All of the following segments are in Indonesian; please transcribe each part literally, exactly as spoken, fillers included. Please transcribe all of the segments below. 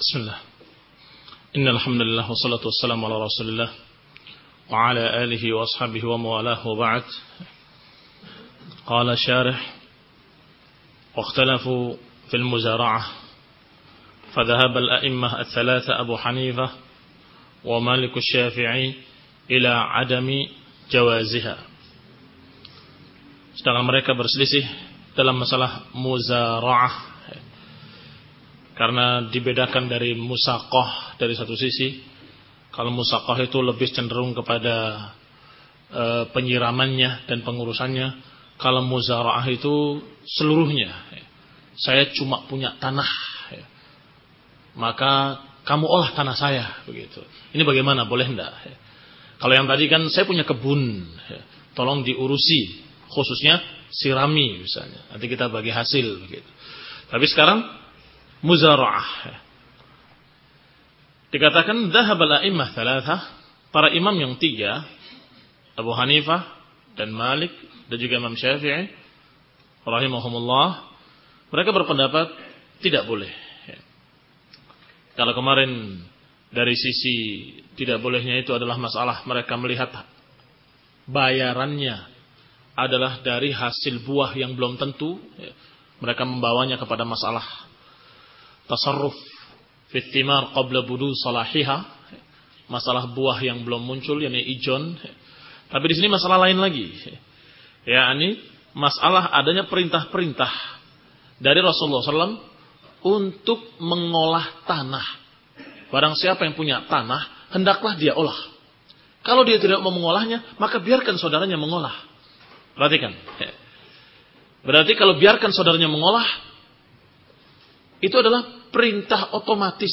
Bismillah. Innal hamdalillah wassalatu wassalamu ala Rasulillah wa ala alihi wa ashabihi wa mawalahu wa ba'd. Qala syarih wa ikhtalafu fil muzara'ah. Fadhahaba al-a'immah ats-tsalatsa Abu Hanifah wa Malik asy-Syafi'i ila adami jawaziha. Sedangkan mereka berselisih dalam masalah muzara'ah. Karena dibedakan dari musaqah dari satu sisi. Kalau musaqah itu lebih cenderung kepada e, penyiramannya dan pengurusannya. Kalau muzara'ah itu seluruhnya. Saya cuma punya tanah, maka kamu olah tanah saya, begitu. Ini bagaimana? Boleh enggak? Kalau yang tadi kan saya punya kebun, tolong diurusi, khususnya sirami misalnya. Nanti kita bagi hasil, begitu. Tapi sekarang muzara'ah. Dikatakan dhahabal a'immah tsalatsa, para imam yang tiga, Abu Hanifah dan Malik dan juga Imam Syafi'i rahimahumullah, mereka berpendapat tidak boleh. Kalau kemarin dari sisi tidak bolehnya itu adalah masalah mereka melihat bayarannya adalah dari hasil buah yang belum tentu, mereka membawanya kepada masalah tasarruf fit thimar qabla budu salahiha, masalah buah yang belum muncul, yakni ijon. Tapi di sini masalah lain lagi, yakni masalah adanya perintah-perintah dari Rasulullah sallallahu alaihi wasallam untuk mengolah tanah. Barang siapa yang punya tanah, hendaklah dia olah. Kalau dia tidak mau mengolahnya, maka biarkan saudaranya mengolah. Perhatikan. Berarti kalau biarkan saudaranya mengolah, itu adalah perintah otomatis.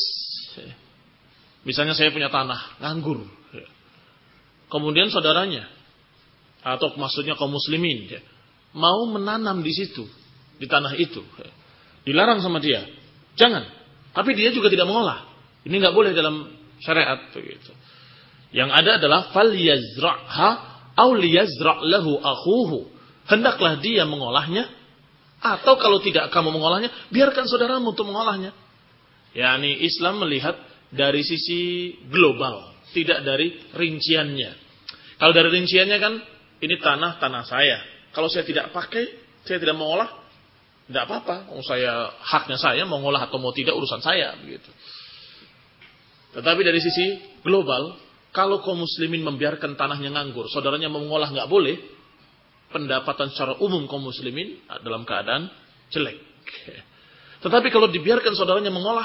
Misalnya saya punya tanah, nganggur. Kemudian saudaranya, atau maksudnya kaum muslimin, mau menanam di situ, di tanah itu. Dilarang sama dia. Jangan. Tapi dia juga tidak mengolah. Ini nggak boleh dalam syariat. Begitu. Yang ada adalah fal yazra'ha aw liyazra' lahu akhuhu. Hendaklah dia mengolahnya. Atau kalau tidak kamu mengolahnya, biarkan saudaramu untuk mengolahnya. Yani Islam melihat dari sisi global, tidak dari rinciannya. Kalau dari rinciannya kan, ini tanah, tanah saya. Kalau saya tidak pakai, saya tidak mengolah, tidak apa-apa. Saya, haknya saya, mau ngolah atau mau tidak, urusan saya. Begitu. Tetapi dari sisi global, kalau kaum muslimin membiarkan tanahnya nganggur, saudaranya mau mengolah nggak boleh, pendapatan secara umum kaum muslimin dalam keadaan jelek. Tetapi kalau dibiarkan saudaranya mengolah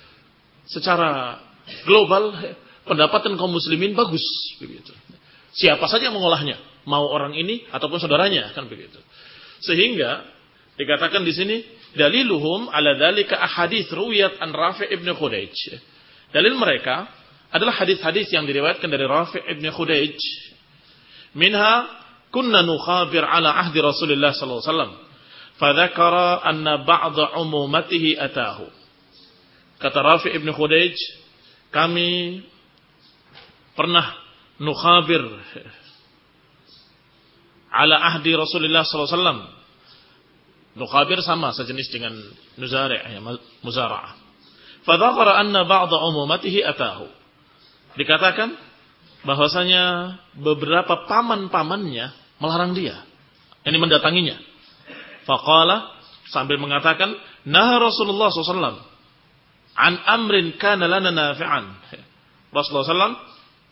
secara global, pendapatan kaum muslimin bagus. Begitu. Siapa saja yang mengolahnya, mau orang ini ataupun saudaranya, kan begitu. Sehingga dikatakan di sini daliluhum ala dzalika ahadits ruwiyat an Rafi' ibn Khudaij. Dalil mereka adalah hadis-hadis yang diriwayatkan dari Rafi' ibn Khudaij. Minha kunna nukhabir ala ahdi Rasulullah sallallahu alaihi wasallam. Fadzakara anna ba'dha umumatihi atahu. Kata Rafi' ibn Khudaij, kami pernah nukhabir ala ahdi Rasulullah sallallahu alaihi wasallam. Nukhabir sama sejenis dengan nuzari', ya, muzara'ah. Fadzakara anna ba'dha umumatihi atahu. Dikatakan bahwasanya beberapa paman-pamannya melarang dia, ini mendatanginya. Faqala, sambil mengatakan, nah Rasulullah sallallahu alaihi wasallam an amrin kana lana nafi'an. Rasulullah sallallahu alaihi wasallam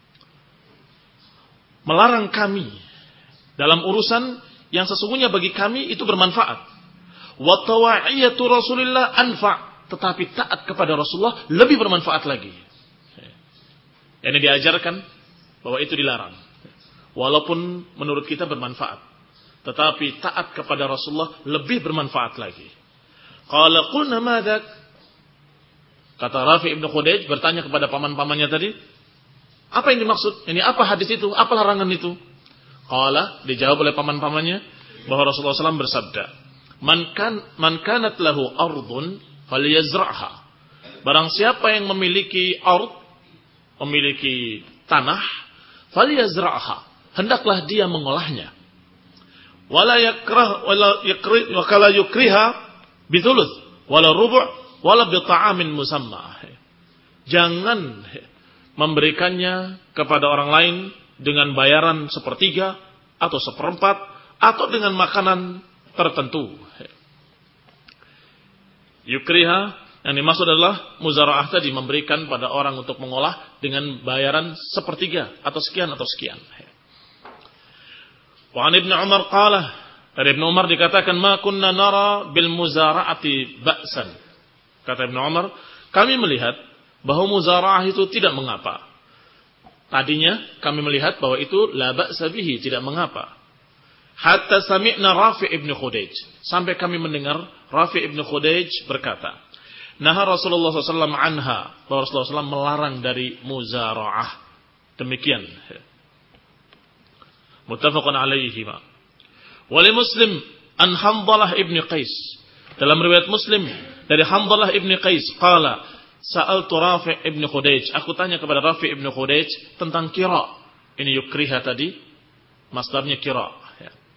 melarang kami dalam urusan yang sesungguhnya bagi kami itu bermanfaat. Wa tawa'iyatu Rasulillah anfa', tetapi taat kepada Rasulullah lebih bermanfaat lagi. Ini diajarkan bahwa itu dilarang. Walaupun menurut kita bermanfaat, tetapi taat kepada Rasulullah lebih bermanfaat lagi. Qala qulna madza? Kata Rafi' ibn Khudaij bertanya kepada paman-pamannya tadi, apa yang dimaksud? Ini apa hadis itu? Apa larangan itu? Qala, dijawab oleh paman-pamannya bahwa Rasulullah sallallahu alaihi wasallam bersabda, Man kan man kanat lahu ardun falyazra'ha. Barang siapa yang memiliki ard, memiliki tanah, falyazra'ha, hendaklah dia mengolahnya. Wala yakrah wala yakri wakala yukriha bithuluth wala rubu' wala bi ta'amin musamma. jangan memberikannya kepada orang lain dengan bayaran sepertiga atau seperempat atau dengan makanan tertentu. Yukriha yang dimaksud adalah muzara'ah tadi, memberikan pada orang untuk mengolah dengan bayaran sepertiga atau sekian atau sekian. Wa an Ibnu Umar qala, dari Ibnu Umar dikatakan, ma kunna nara bil muzara'ati ba'san. Kata Ibnu Umar, kami melihat bahwa muzara'ah itu tidak mengapa. Tadinya kami melihat bahwa itu la ba'sa bihi, tidak mengapa. Hatta sami'na Rafi' ibn Khudayj, sampai kami mendengar Rafi' ibn Khudayj berkata, naha Rasulullah shallallahu alaihi wasallam anha, bahwa Rasulullah shallallahu alaihi wasallam melarang dari muzara'ah. Demikian. Muttafaqun alaihi ma. Wali Muslim an Hanzalah ibn Qais, dalam riwayat Muslim dari Hanzalah ibn Qais, qala sa'altu Rafi' ibn Khudayj, aku tanya kepada Rafi' ibn Khudayj tentang kira. Ini yukriha tadi, masdarnya kira.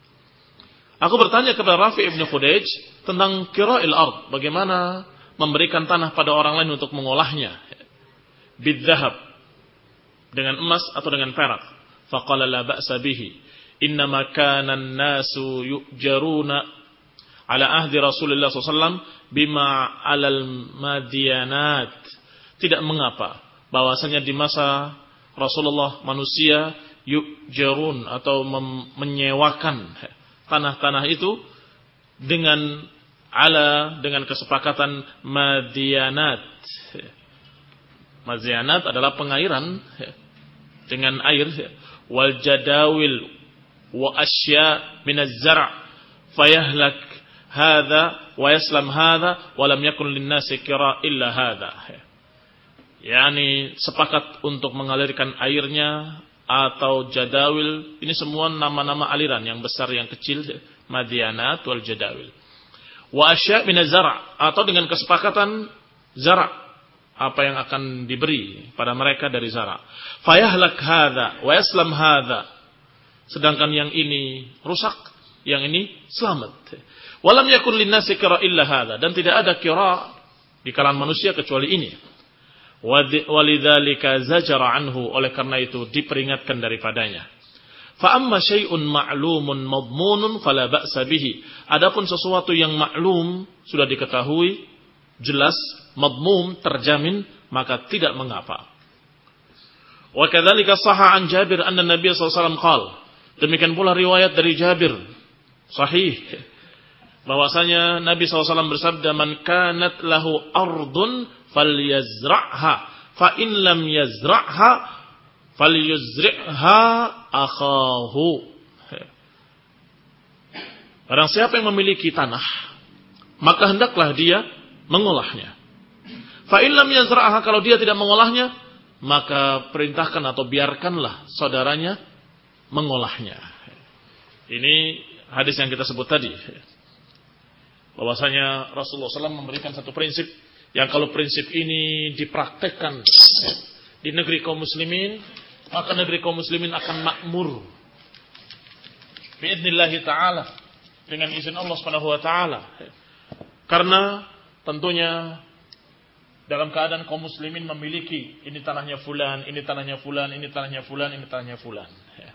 Aku bertanya kepada Rafi' ibn Khudayj tentang kira'il ard, bagaimana memberikan tanah pada orang lain untuk mengolahnya. Bidzahab, dengan emas atau dengan perak. Faqala la ba'sa bihi, innama kana an-nasu yu'jaruna ala ahdi Rasulullah sallallahu alaihi wasallam bima alal madyanat. Tidak mengapa bahwasanya di masa Rasulullah manusia yu'jarun atau menyewakan tanah-tanah itu dengan ala, dengan kesepakatan madyanat. Madyanat adalah pengairan dengan air. Wal jadawil wa asya minaz zar' fayahlak hadha wa yaslam hadha wa lam yakun linnasi kira illa hadha. Yani sepakat untuk mengalirkan airnya atau jadawil, ini semua nama-nama aliran yang besar yang kecil, madyanat wal jadawil. Wa asya' min az-zar', atau dengan kesepakatan zara', apa yang akan diberi pada mereka dari zara'. Fayahlak hadza wa yaslam hadza, sedangkan yang ini rusak, yang ini selamat. Walam yakun linnasi kira illa hadza, dan tidak ada kira di kalangan manusia kecuali ini. Walidzalika zajara anhu, oleh karena itu diperingatkan daripadanya. Fa amma syai'un ma'lumun madmunun fala ba'sa bihi. Adapun sesuatu yang maklum, sudah diketahui, jelas, madmum, terjamin, maka tidak mengapa. Wa kadzalika sahha an Jabir anna Nabi sallallahu alaihi wasallam qala. Demikian pula riwayat dari Jabir sahih bahwasanya Nabi sallallahu alaihi wasallam bersabda, man kanat lahu ardun falyazra'ha fa in lam yazra'ha falyuzri'ha akhahu. Barang siapa yang memiliki tanah, maka hendaklah dia mengolahnya. Fa in lam yazra'ha, kalau dia tidak mengolahnya, maka perintahkan atau biarkanlah saudaranya mengolahnya. Ini hadis yang kita sebut tadi, bahwasanya Rasulullah shallallahu alaihi wasallam memberikan satu prinsip yang kalau prinsip ini dipraktekkan di negeri kaum muslimin, maka negeri kaum muslimin akan makmur biidznillah ta'ala, dengan izin Allah subhanahu wa ta'ala. Karena tentunya dalam keadaan kaum muslimin memiliki ini tanahnya fulan, ini tanahnya fulan, ini tanahnya fulan, ini tanahnya fulan,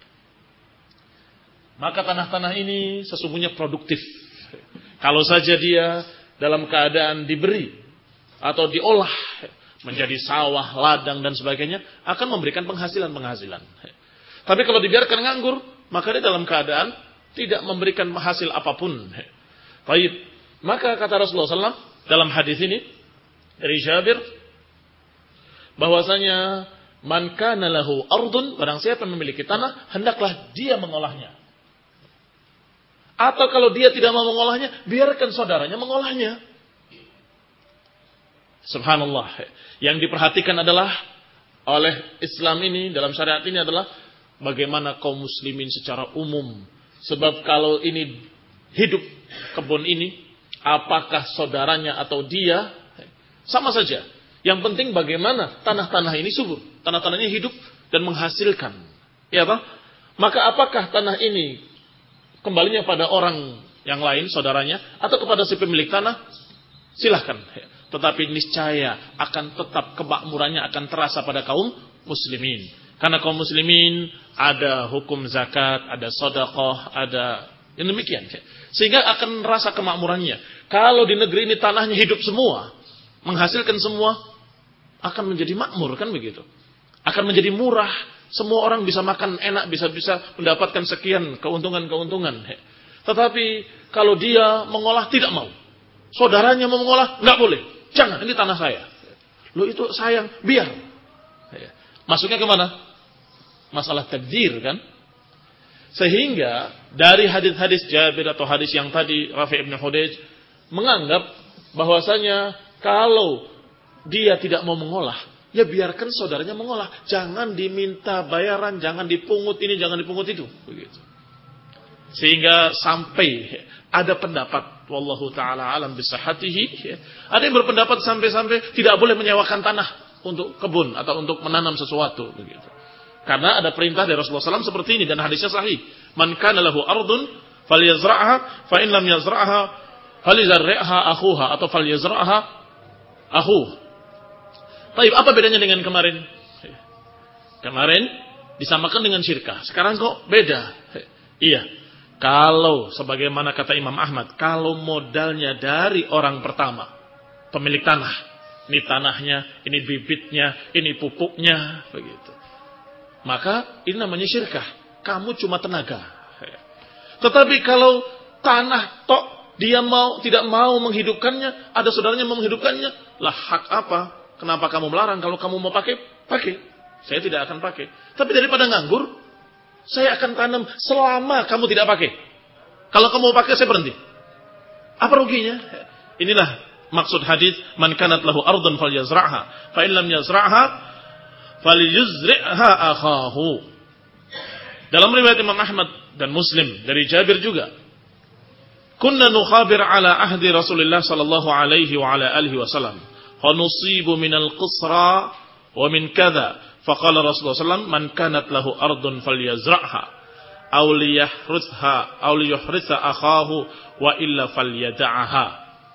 maka tanah-tanah ini sesungguhnya produktif. Kalau saja dia dalam keadaan diberi atau diolah menjadi sawah, ladang dan sebagainya, akan memberikan penghasilan-penghasilan. Tapi kalau dibiarkan nganggur, maka dia dalam keadaan tidak memberikan hasil apapun. Baik, maka kata Rasulullah shallallahu alaihi wasallam dalam hadis ini dari Jabir, bahwasanya man kana lahu ardun, barang siapa yang memiliki tanah, hendaklah dia mengolahnya. Atau kalau dia tidak mau mengolahnya, biarkan saudaranya mengolahnya. Subhanallah. Yang diperhatikan adalah oleh Islam ini, dalam syariat ini adalah bagaimana kaum muslimin secara umum. Sebab kalau ini hidup kebun ini, apakah saudaranya atau dia, sama saja. Yang penting bagaimana tanah-tanah ini subur, tanah-tanahnya hidup dan menghasilkan. Ya apa? Maka apakah tanah ini kembalinya pada orang yang lain, saudaranya, atau kepada si pemilik tanah? Silahkan. tetapi niscaya akan tetap kemakmurannya akan terasa pada kaum muslimin. Karena kaum muslimin ada hukum zakat, ada sedekah, ada yang demikian. Sehingga akan rasa kemakmurannya. Kalau di negeri ini tanahnya hidup semua, menghasilkan semua, akan menjadi makmur, kan begitu. Akan menjadi murah, semua orang bisa makan enak, bisa-bisa mendapatkan sekian keuntungan-keuntungan. Tetapi kalau dia mengolah tidak mau. Saudaranya mau mengolah, nggak boleh. Jangan, ini tanah saya. Loh itu sayang, biar. Masuknya kemana? Masalah takdir, kan? Sehingga dari hadis-hadis Jabir atau hadis yang tadi Rafi' ibn Hudayj menganggap bahwasanya kalau dia tidak mau mengolah, ya biarkan saudaranya mengolah. Jangan diminta bayaran, jangan dipungut ini, jangan dipungut itu. Begitu. Sehingga sampai ada pendapat, wallahu ta'ala alam bisahatihi, ada yang berpendapat sampai-sampai tidak boleh menyewakan tanah untuk kebun atau untuk menanam sesuatu. Begitu. Karena ada perintah dari Rasulullah shallallahu alaihi wasallam seperti ini dan hadisnya sahih. Man kana lahu ardun falyazra'ha fa in lam yazra'ha falyazra'ha akhuha atau falyazra'ha akhuh. Baik, apa bedanya dengan kemarin? Kemarin disamakan dengan syirkah. Sekarang kok beda? Iya. Kalau sebagaimana kata Imam Ahmad, kalau modalnya dari orang pertama, pemilik tanah, ini tanahnya, ini bibitnya, ini pupuknya, begitu. Maka ini namanya syirkah. Kamu cuma tenaga. Tetapi kalau tanah tok dia mau tidak mau menghidupkannya, ada saudaranya mau menghidupkannya, lah hak apa? Kenapa kamu melarang? Kalau kamu mau pakai, pakai. Saya tidak akan pakai. Tapi daripada nganggur, saya akan tanam selama kamu tidak pakai. Kalau kamu mau pakai, saya berhenti. Apa ruginya? Inilah maksud hadis, man kanat lahu ardun falyazra'ha, fa in lam yazra'ha falyuzri'ha akhahu. Dalam riwayat Imam Ahmad dan Muslim dari Jabir juga, kunna nukhabir ala ahdi Rasulullah sallallahu alaihi wa ala alihi wasallam, fa nusibu minal qisra wa min kadza. Faqala Rasulullah sallallahu alaihi wasallam, man kanat lahu ardun falyazra'ha aw liyahrithha aw liyuhritha akhahu wa illa falyad'aha.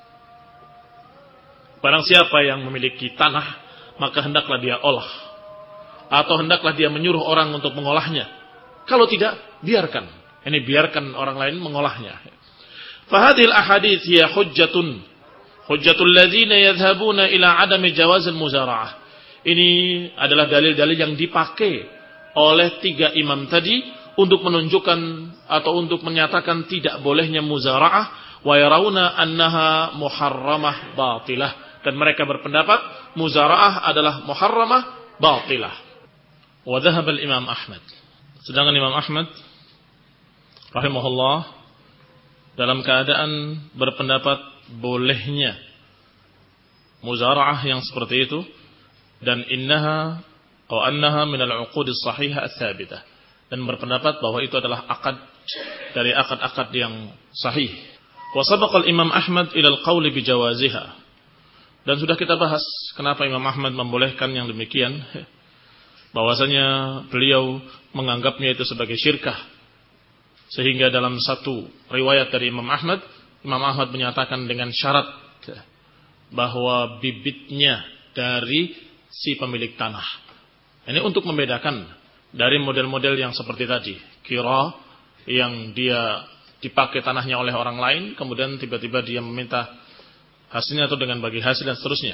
Barang siapa yang memiliki tanah, maka hendaklah dia olah, atau hendaklah dia menyuruh orang untuk mengolahnya. Kalau tidak, biarkan. Ini biarkan orang lain mengolahnya. Fahadhil ahadits hiya hujjatun hujjatul ladzina yadhhabuna ila adami jawazil muzara'ah. Ini adalah dalil-dalil yang dipakai oleh tiga imam tadi untuk menunjukkan atau untuk menyatakan tidak bolehnya muzara'ah, wa yarawna annaha muharramah batilah, dan mereka berpendapat muzara'ah adalah muharramah batilah. Wa dhahaba al-Imam Ahmad. Sedangkan Imam Ahmad rahimahullah dalam keadaan berpendapat bolehnya muzara'ah yang seperti itu, dan innaha atau annaha min al-uqud as-sahihah ats-tsabitah, dan berpendapat bahwa itu adalah akad dari akad-akad yang sahih. Wa sabaqa al-Imam Ahmad ila al-qaul bi jawaziha. Dan sudah kita bahas kenapa Imam Ahmad membolehkan yang demikian, bahwasanya beliau menganggapnya itu sebagai syirkah. Sehingga dalam satu riwayat dari Imam Ahmad, Imam Ahmad menyatakan dengan syarat bahwa bibitnya dari si pemilik tanah. Ini untuk membedakan dari model-model yang seperti tadi, kira yang dia dipakai tanahnya oleh orang lain, kemudian tiba-tiba dia meminta hasilnya atau dengan bagi hasil dan seterusnya.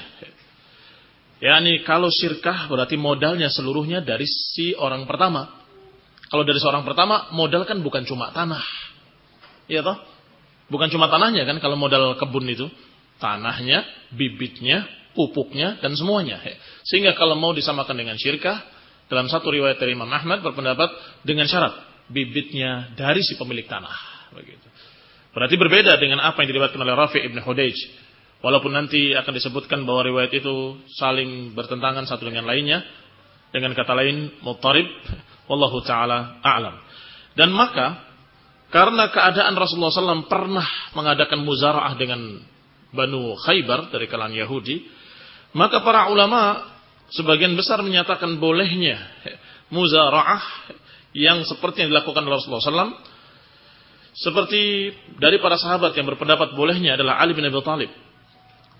Ya, ini kalau syirkah berarti modalnya seluruhnya dari si orang pertama. Kalau dari seorang pertama, modal kan bukan cuma tanah. Iya toh? Bukan cuma tanahnya kan kalau modal kebun itu. Tanahnya, bibitnya, pupuknya, dan semuanya. Sehingga kalau mau disamakan dengan syirkah, dalam satu riwayat dari Imam Ahmad berpendapat dengan syarat bibitnya dari si pemilik tanah. Begitu. Berarti berbeda dengan apa yang diriwayatkan oleh Rafi' ibn Hudayj. Walaupun nanti akan disebutkan bahwa riwayat itu saling bertentangan satu dengan lainnya, dengan kata lain muttarib, wallahu ta'ala a'lam. Dan maka karena keadaan Rasulullah shallallahu alaihi wasallam pernah mengadakan muzara'ah dengan Banu Khaybar dari kalangan Yahudi, maka para ulama sebagian besar menyatakan bolehnya muzara'ah yang seperti yang dilakukan oleh Rasulullah shallallahu alaihi wasallam. Seperti dari para sahabat yang berpendapat bolehnya adalah Ali bin Abi Thalib,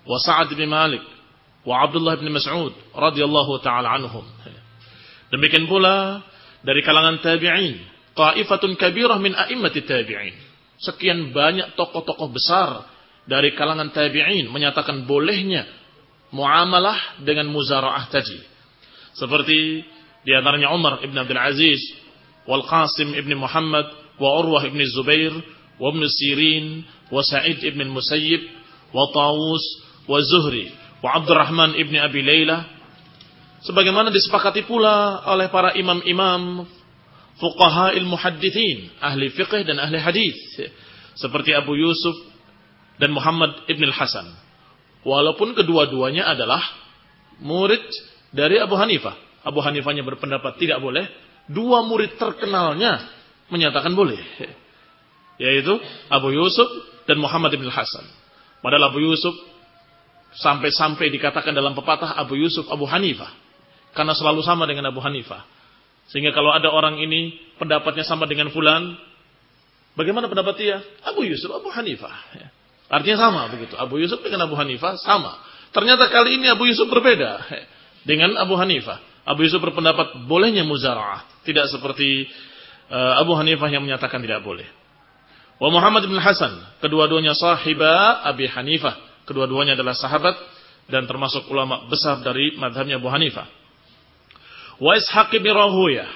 wa Sa'ad bin Malik, wa Abdullah bin Mas'ud radhiyallahu taala anhum. Demikian pula dari kalangan tabi'in, ta'ifatun kabirah min a'immati tabi'in. Sekian banyak tokoh-tokoh besar dari kalangan tabi'in menyatakan bolehnya muamalah dengan muzara'ah tadi. Seperti di antaranya Umar ibn Abdul Aziz, wal Qasim ibn Muhammad, wa Urwah ibn Zubair, wa ibn Sirin, wa Sa'id ibn Musayyib, wa Tawus, wa Zuhri, wa Abdurrahman ibn Abi Layla. Sebagaimana disepakati pula oleh para imam-imam fuqaha'il muhaddithin, ahli fiqh dan ahli hadis, seperti Abu Yusuf dan Muhammad ibn al-Hasan. Walaupun kedua-duanya adalah murid dari Abu Hanifah. Abu Hanifahnya berpendapat tidak boleh, dua murid terkenalnya menyatakan boleh, yaitu Abu Yusuf dan Muhammad ibn al-Hasan. Padahal Abu Yusuf sampai-sampai dikatakan dalam pepatah Abu Yusuf Abu Hanifah, karena selalu sama dengan Abu Hanifah. Sehingga kalau ada orang ini pendapatnya sama dengan fulan, bagaimana pendapat dia? Abu Yusuf Abu Hanifah. Artinya sama begitu. Abu Yusuf dengan Abu Hanifah sama. Ternyata kali ini Abu Yusuf berbeda dengan Abu Hanifah. Abu Yusuf berpendapat bolehnya muzara'ah, tidak seperti uh, Abu Hanifah yang menyatakan tidak boleh. Wa Muhammad bin Hasan, kedua-duanya sahiba Abi Hanifah, kedua-duanya adalah sahabat dan termasuk ulama besar dari mazhabnya Abu Hanifah. Wa Ishaq bin Rahuyah,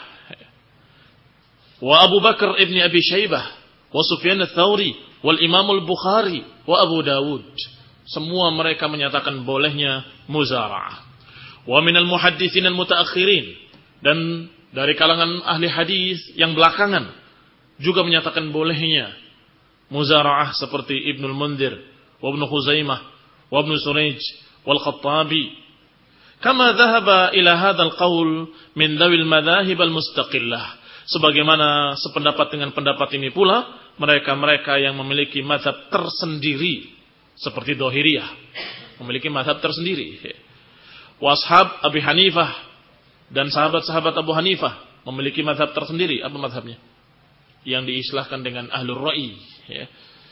wa Abu Bakar ibn Abi Shaybah, wa Sufyan ats-Tsauri, wal Imam al-Bukhari, wa Abu Dawud. Semua mereka menyatakan bolehnya muzara'ah. Wa minal muhadditsin al-mutaakhirin, dan dari kalangan ahli hadis yang belakangan juga menyatakan bolehnya muzara'ah seperti Ibnul Mundhir, wa Ibnu Khuzaimah, wa Ibnu Surayj, wal Khattabi. Kama dhahaba ila hadzal qaul min dzawil madzahib al-mustaqillah. Sebagaimana sependapat dengan pendapat ini pula mereka-mereka yang memiliki mazhab tersendiri seperti Dhahiriyah, memiliki mazhab tersendiri. Washab Abi Hanifah dan sahabat-sahabat Abu Hanifah memiliki mazhab tersendiri. Apa mazhabnya? Yang diistilahkan dengan Ahlur Ra'i. Ya.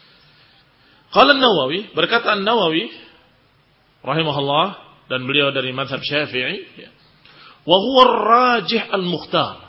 Qala An-Nawawi, berkata An-Nawawi rahimahullah, dan beliau dari mazhab Syafi'i, ya. Wa huwa ar-rajih al-mukhtar.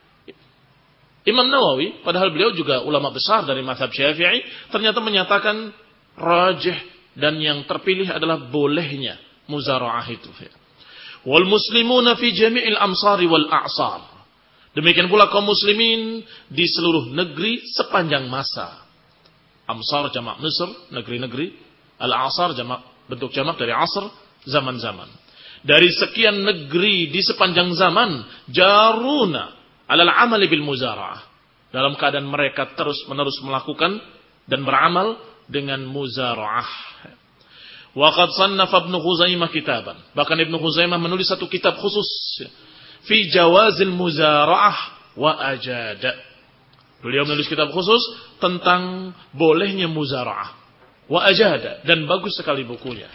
Imam Nawawi, padahal beliau juga ulama besar dari mazhab Syafi'i, ternyata menyatakan rajih dan yang terpilih adalah bolehnya muzara'ah itu. Wal muslimuna fi jami'il amsari wal a'sar. Demikian pula kaum muslimin di seluruh negeri sepanjang masa. Amsar jamak Misr, negeri-negeri. Al-a'sar jamak, bentuk jamak dari asr, zaman-zaman. Dari sekian negeri di sepanjang zaman, jaruna alal amali bil muzara'ah. Dalam keadaan mereka terus-menerus melakukan dan beramal dengan muzara'ah. Wa qad sannafa Ibnu Khuzaimah kitaban. Bahkan Ibnu Khuzaimah menulis satu kitab khusus fi jawazil muzara'ah wa ajada. Beliau menulis kitab khusus tentang bolehnya muzara'ah wa ajada, dan bagus sekali bukunya.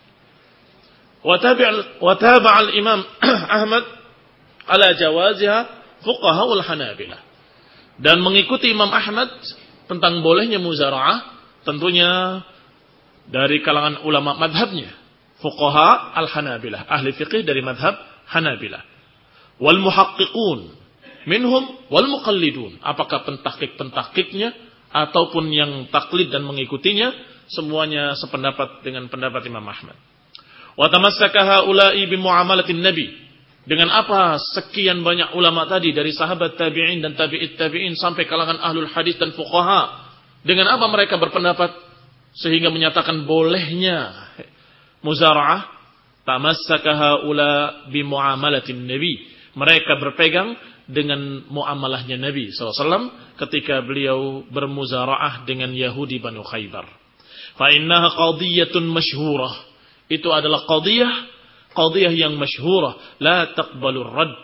Wa tabi'a wa taba'a al-Imam Ahmad ala jawaziha fuqaha wal Hanabilah. Dan mengikuti Imam Ahmad tentang bolehnya muzara'ah tentunya dari kalangan ulama madhabnya, fuqaha al-Hanabilah, ahli fiqih dari madhab Hanabilah, wal muhaqqiqun minhum wal muqallidun, apakah pentahqiq-pentahqiqnya ataupun yang taklid dan mengikutinya, semuanya sependapat dengan pendapat Imam Ahmad. Wa tamassaka haula'i bi muamalatin nabi. Dengan apa sekian banyak ulama tadi dari sahabat tabi'in dan tabi'it tabi'in sampai kalangan ahlul hadis dan fuqaha, dengan apa mereka berpendapat sehingga menyatakan bolehnya muzara'ah? Tamassaka haula bi muamalatin nabi. Mereka berpegang dengan muamalahnya Nabi sallallahu alaihi wasallam ketika beliau bermuzara'ah dengan Yahudi Banu Khaybar. Fa innaha qadiyatun masyhurah. Itu adalah qadiyah, qadiyah yang masyhurah, la taqbalur radd.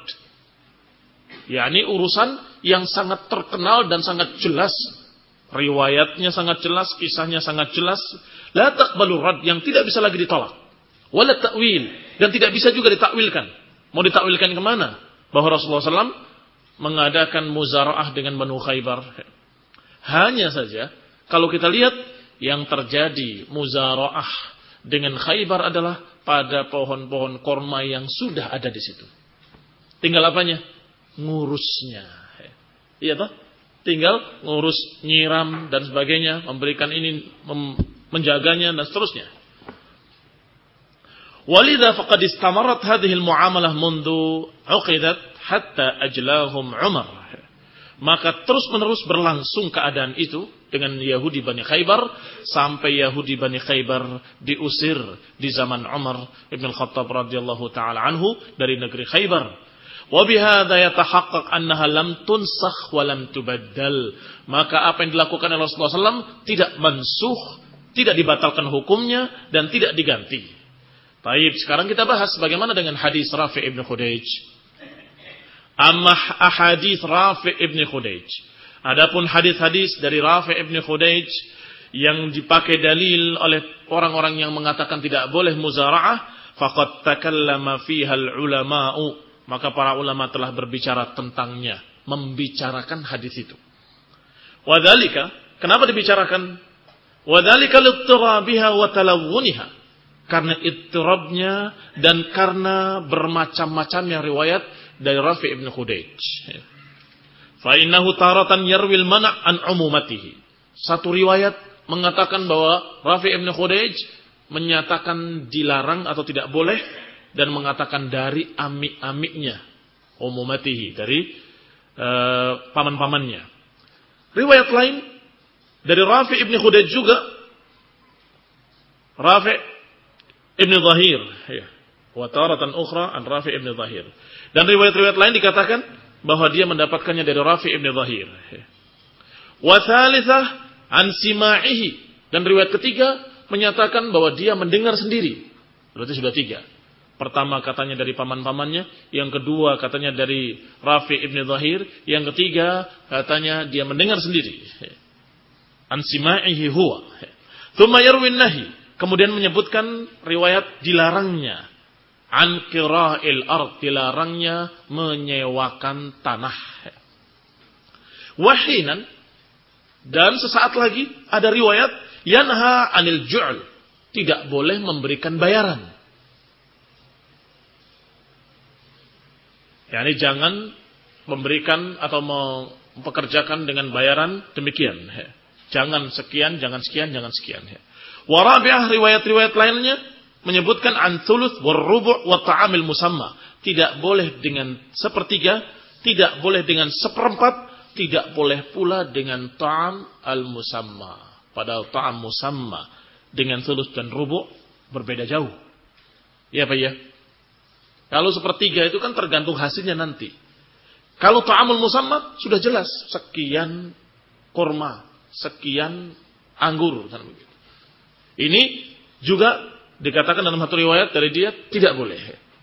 yakni urusan yang sangat terkenal dan sangat jelas. Riwayatnya sangat jelas, kisahnya sangat jelas. La taqbalur rad, yang tidak bisa lagi ditolak. Wala ta'wil, dan tidak bisa juga ditakwilkan. Mau ditakwilkan kemana? Bahwa Rasulullah shallallahu alaihi wasallam mengadakan muzara'ah dengan Banu Khaybar. Hanya saja, kalau kita lihat yang terjadi muzara'ah dengan Khaybar adalah pada pohon-pohon korma yang sudah ada di situ. Tinggal apanya? Ngurusnya. Iya toh? Tinggal ngurus, nyiram dan sebagainya, memberikan ini, mem- menjaganya dan seterusnya. Walidha faqad istamarat hadhihi al-muamalah mundu uqidat hatta ajlahum Umar. Maka terus-menerus berlangsung keadaan itu dengan Yahudi Bani Khaybar sampai Yahudi Bani Khaybar diusir di zaman Umar Ibn Khattab radhiyallahu taala anhu dari negeri Khaybar. Wa bihadza yatahaqqaq annaha lam tunsakh wa lam tubaddal. Maka apa yang dilakukan oleh Rasulullah sallallahu alaihi wasallam tidak mansuh, tidak dibatalkan hukumnya dan tidak diganti. Baik, sekarang kita bahas bagaimana dengan hadis Rafi' ibn Khudayj. Amma ahadits Rafi' ibn Khudayj. Adapun hadis-hadis dari Rafi' ibn Khudayj yang dipakai dalil oleh orang-orang yang mengatakan tidak boleh muzara'ah, faqad takallama fiha al-ulama'u. Maka para ulama telah berbicara tentangnya, membicarakan hadis itu. Wadzalika, kenapa dibicarakan? Wadzalika littirabiha wa talawwuniha. Karena ittirabnya dan karena bermacam-macamnya riwayat dari Rafi' ibn Khudayj. Fa innahu taratan yarwil mana' an umumatihi. Satu riwayat mengatakan bahwa Rafi' ibn Khudayj menyatakan dilarang atau tidak boleh dan mengatakan dari ami-amiknya, umumatihi, dari uh, paman-pamannya. Riwayat lain dari Rafi' ibn Khudayj juga, Rafi' ibn Zahir, ya. Wa taratan ukhra an Rafi' ibn Zahir. Dan riwayat-riwayat lain dikatakan bahwa dia mendapatkannya dari Rafi' ibn Zahir. Wa thalithah an sima'ihi. Dan riwayat ketiga menyatakan bahwa dia mendengar sendiri. Berarti sudah tiga. Pertama katanya dari paman-pamannya, yang kedua katanya dari Rafi' ibn Zahir, yang ketiga katanya dia mendengar sendiri. An sima'ihi huwa. Tsumma yarwi nahi. Kemudian menyebutkan riwayat dilarangnya. An kira'il ard, dilarangnya menyewakan tanah. Wahinan, dan sesaat lagi ada riwayat yanha anil ju'l, tidak boleh memberikan bayaran. Yani jangan memberikan atau mempekerjakan dengan bayaran demikian. Jangan sekian, jangan sekian, jangan sekian. Warabi'ah, riwayat-riwayat lainnya menyebutkan an thuluth war rubu' wa ta'amil musamma. Tidak boleh dengan sepertiga, tidak boleh dengan seperempat, tidak boleh pula dengan ta'am al-musamma. Padahal ta'am musamma dengan thuluth dan rubu' berbeda jauh. Ya Pak ya? Kalau sepertiga itu kan tergantung hasilnya nanti. Kalau ta'amul musamma sudah jelas, sekian kurma, sekian anggur. Ini juga dikatakan dalam satu riwayat dari dia tidak boleh.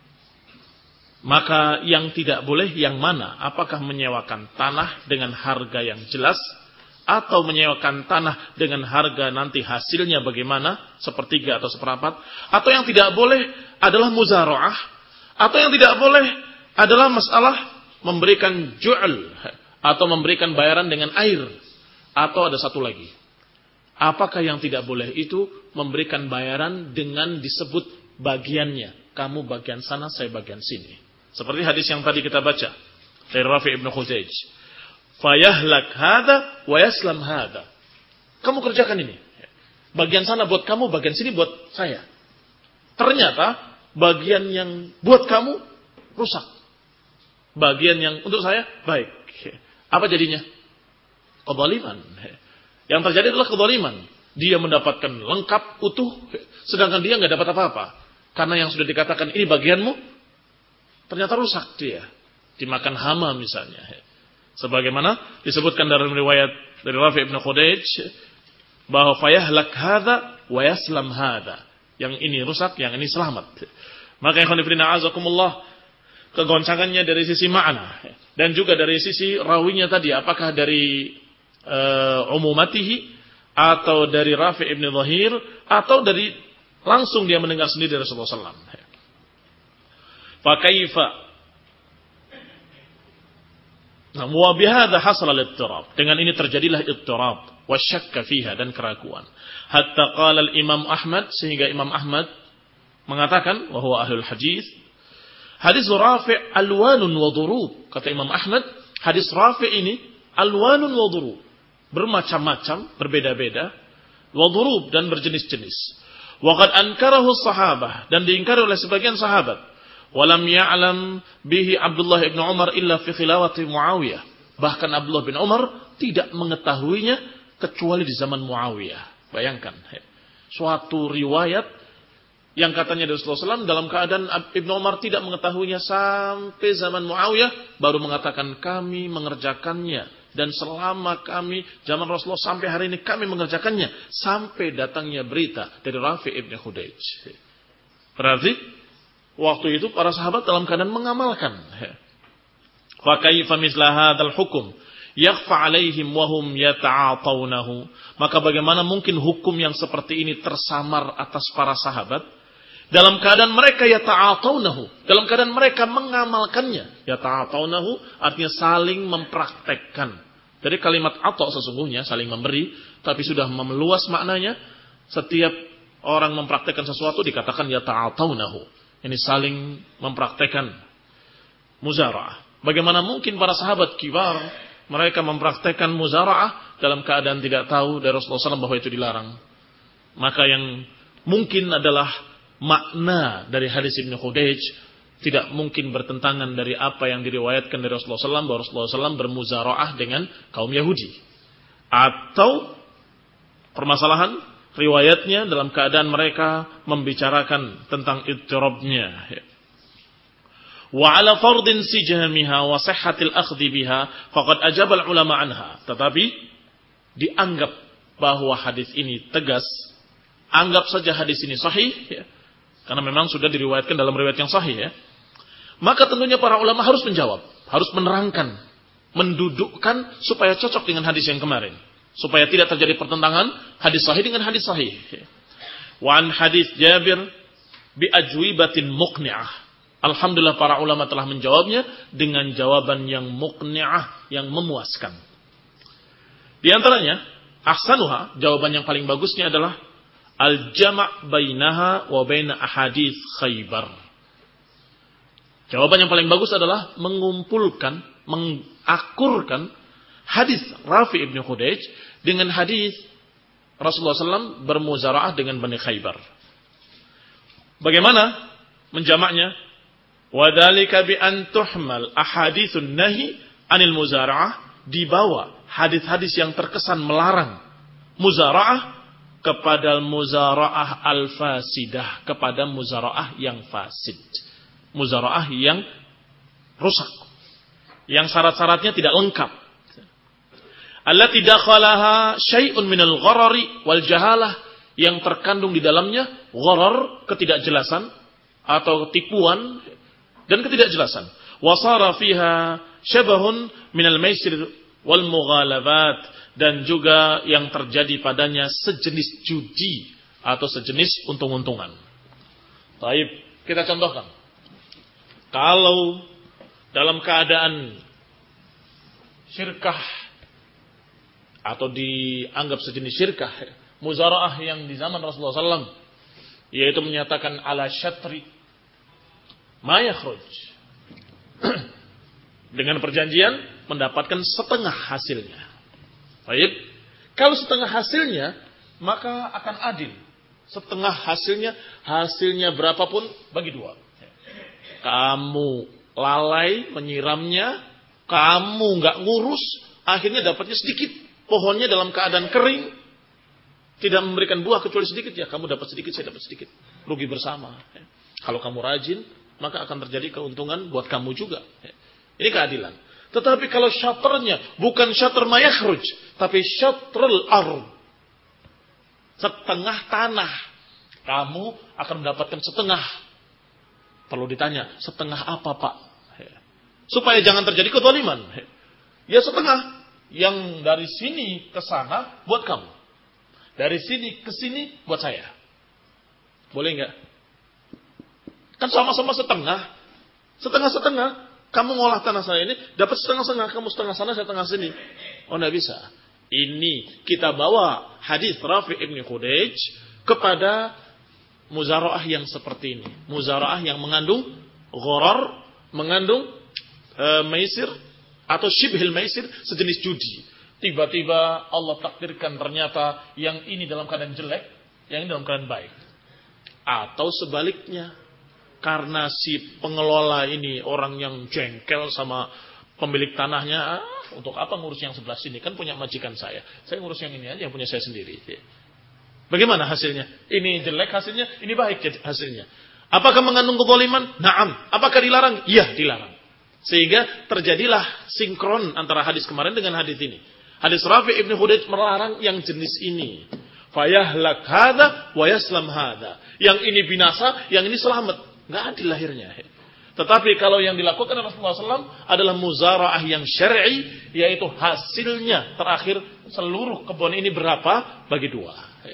Maka yang tidak boleh yang mana? Apakah menyewakan tanah dengan harga yang jelas, atau menyewakan tanah dengan harga nanti hasilnya bagaimana, sepertiga atau seperempat, atau yang tidak boleh adalah muzara'ah, atau yang tidak boleh adalah masalah memberikan ju'al atau memberikan bayaran dengan air, atau ada satu lagi. Apakah yang tidak boleh itu memberikan bayaran dengan disebut bagiannya. Kamu bagian sana, saya bagian sini. Seperti hadis yang tadi kita baca dari Rafi' ibn Khudayj. Fayahlak hadha wa yaslam hadha. Kamu kerjakan ini. Bagian sana buat kamu, bagian sini buat saya. Ternyata bagian yang buat kamu rusak. Bagian yang untuk saya baik. Apa jadinya? Kezaliman. Yang terjadi adalah kezaliman. Dia mendapatkan lengkap, utuh, sedangkan dia nggak dapat apa-apa. Karena yang sudah dikatakan ini bagianmu, ternyata rusak dia. Dimakan hama misalnya. Sebagaimana disebutkan dalam riwayat dari Rafi' ibn Khudayj, bahwa fayahlak hadha wa yaslam hadha. Yang ini rusak, yang ini selamat. Maka ikhwan fillah azakumullah, kegoncangannya dari sisi makna dan juga dari sisi rawinya tadi, apakah dari uh, umumatihi atau dari Rafi' ibn Zahir atau dari langsung dia mendengar sendiri dari Rasulullah sallallahu alaihi wasallam. Fa kaifa Nah, wa bihadza hasala al-ittirab. Dengan ini terjadilah ittirab wa syakka fiha, dan keraguan. Hatta qala al-Imam Ahmad, sehingga Imam Ahmad mengatakan wa huwa ahlul hadis, hadis Rafi' alwanun wa durub. Kata Imam Ahmad, hadis Rafi' ini alwanun wa durub, bermacam-macam, berbeda-beda, wa durub, dan berjenis-jenis. Wa qad ankarahu sahabah, dan diingkari oleh sebagian sahabat. Walam ya'lam bihi Abdullah bin Umar illa fi khilawati Muawiyah. Bahkan Abdullah bin Umar tidak mengetahuinya kecuali di zaman Muawiyah. Bayangkan, suatu riwayat yang katanya dari Rasulullah shallallahu alaihi wasallam dalam keadaan Ibnu Umar tidak mengetahuinya sampai zaman Muawiyah, baru mengatakan kami mengerjakannya, dan selama kami zaman Rasulullah sampai hari ini kami mengerjakannya, sampai datangnya berita dari Rafi' ibn Khudayj. Berarti waktu itu para sahabat dalam keadaan mengamalkan. Fa kaifa misla hadzal hukum yakhfa alaihim wa hum yata'atawnahu. Maka bagaimana mungkin hukum yang seperti ini tersamar atas para sahabat dalam keadaan mereka yata'atawnahu, dalam keadaan mereka mengamalkannya. Yata'atawnahu artinya saling mempraktekkan. Dari kalimat ata' sesungguhnya saling memberi, tapi sudah memeluas maknanya. Setiap orang mempraktekkan sesuatu dikatakan yata'atawnahu. Ini saling mempraktekkan muzara'ah. Bagaimana mungkin para sahabat kibar mereka mempraktekkan muzara'ah dalam keadaan tidak tahu dari Rasulullah shallallahu alaihi wasallam bahwa itu dilarang. Maka yang mungkin adalah makna dari hadis Ibnu Khudayj tidak mungkin bertentangan dari apa yang diriwayatkan dari Rasulullah shallallahu alaihi wasallam bahwa Rasulullah shallallahu alaihi wasallam bermuzara'ah dengan kaum Yahudi. Atau permasalahan riwayatnya dalam keadaan mereka membicarakan tentang ittirabnya. Wa ala fardin sijamiha wa sihhatil akhdhi biha faqad ajaba al ulama anha. Tetapi dianggap bahwa hadis ini tegas, anggap saja hadis ini sahih, ya, karena memang sudah diriwayatkan dalam riwayat yang sahih, ya. Maka tentunya para ulama harus menjawab, harus menerangkan, mendudukkan supaya cocok dengan hadis yang kemarin, supaya tidak terjadi pertentangan hadis sahih dengan hadis sahih. Wa an hadis Jabir bi ajwibatin muqni'ah. Alhamdulillah para ulama telah menjawabnya dengan jawaban yang muqni'ah, yang memuaskan. Di antaranya, ahsanuha, jawaban yang paling bagusnya adalah al-jama' bainaha wa baina ahadits Khaybar. Jawaban yang paling bagus adalah mengumpulkan, mengakurkan hadis Rafi' ibn Khudayj dengan hadis Rasulullah shallallahu alaihi wasallam bermuzara'ah dengan Bani Khaybar. Bagaimana menjamaknya? Wadhalika bi an tuhmal ahaditsun nahi anil muzara'ah, dibawa hadis-hadis yang terkesan melarang muzara'ah kepada muzara'ah al-fasidah, kepada muzara'ah yang fasid, muzara'ah yang rusak, yang syarat-syaratnya tidak lengkap, allati dakhalaha syai'un minal gharari wal jahalah, yang terkandung di dalamnya gharar, ketidakjelasan atau tipuan dan ketidakjelasan. Wasara fiha syabahun minal maisir wal mughalabat, dan juga yang terjadi padanya sejenis judi atau sejenis untung-untungan. Baik, kita contohkan. Kalau dalam keadaan syirkah atau dianggap sejenis syirkah, muzara'ah yang di zaman Rasulullah shallallahu alaihi wasallam, yaitu menyatakan ala syatri ma yakhruj, dengan perjanjian mendapatkan setengah hasilnya. Baik, kalau setengah hasilnya maka akan adil. Setengah hasilnya, hasilnya berapapun bagi dua. Kamu lalai menyiramnya, kamu nggak ngurus, akhirnya dapatnya sedikit. Pohonnya dalam keadaan kering, tidak memberikan buah kecuali sedikit, ya kamu dapat sedikit, saya dapat sedikit. Rugi bersama. Kalau kamu rajin, maka akan terjadi keuntungan buat kamu juga. Ini keadilan. Tetapi kalau syatrnya bukan syatr ma yakhruj, tapi syatrul ard, setengah tanah, kamu akan mendapatkan setengah. Perlu ditanya, setengah apa Pak? Supaya jangan terjadi kezaliman. Ya setengah. Yang dari sini ke sana buat kamu. Dari sini ke sini buat saya. Boleh enggak? Kan sama-sama setengah. Setengah-setengah. Kamu ngolah tanah saya ini, dapat setengah-setengah, kamu setengah sana, saya setengah sini. Oh, enggak bisa. Ini kita bawa hadis Rafi' ibn Khudayj kepada muzara'ah yang seperti ini. Muzara'ah yang mengandung gharar, mengandung e, maisir atau syibhil maisir, sejenis judi. Tiba-tiba Allah takdirkan ternyata yang ini dalam keadaan jelek, yang ini dalam keadaan baik. Atau sebaliknya, karena si pengelola ini orang yang jengkel sama pemilik tanahnya, ah, untuk apa ngurus yang sebelah sini? Kan punya majikan saya. Saya ngurus yang ini aja, yang punya saya sendiri. Bagaimana hasilnya? Ini jelek hasilnya, ini baik hasilnya. Apakah mengandung kezaliman? Naam. Apakah dilarang? Iya, dilarang. Sehingga terjadilah sinkron antara hadis kemarin dengan hadis ini. Hadis Rafi' ibn Khudayj melarang yang jenis ini. Fayahlak hadza wa yaslam hadza. Yang ini binasa, yang ini selamat. Enggak adil lahirnya. Tetapi kalau yang dilakukan Rasulullah shallallahu alaihi wasallam adalah muzara'ah yang syar'i, yaitu hasilnya terakhir seluruh kebun ini berapa? Bagi dua.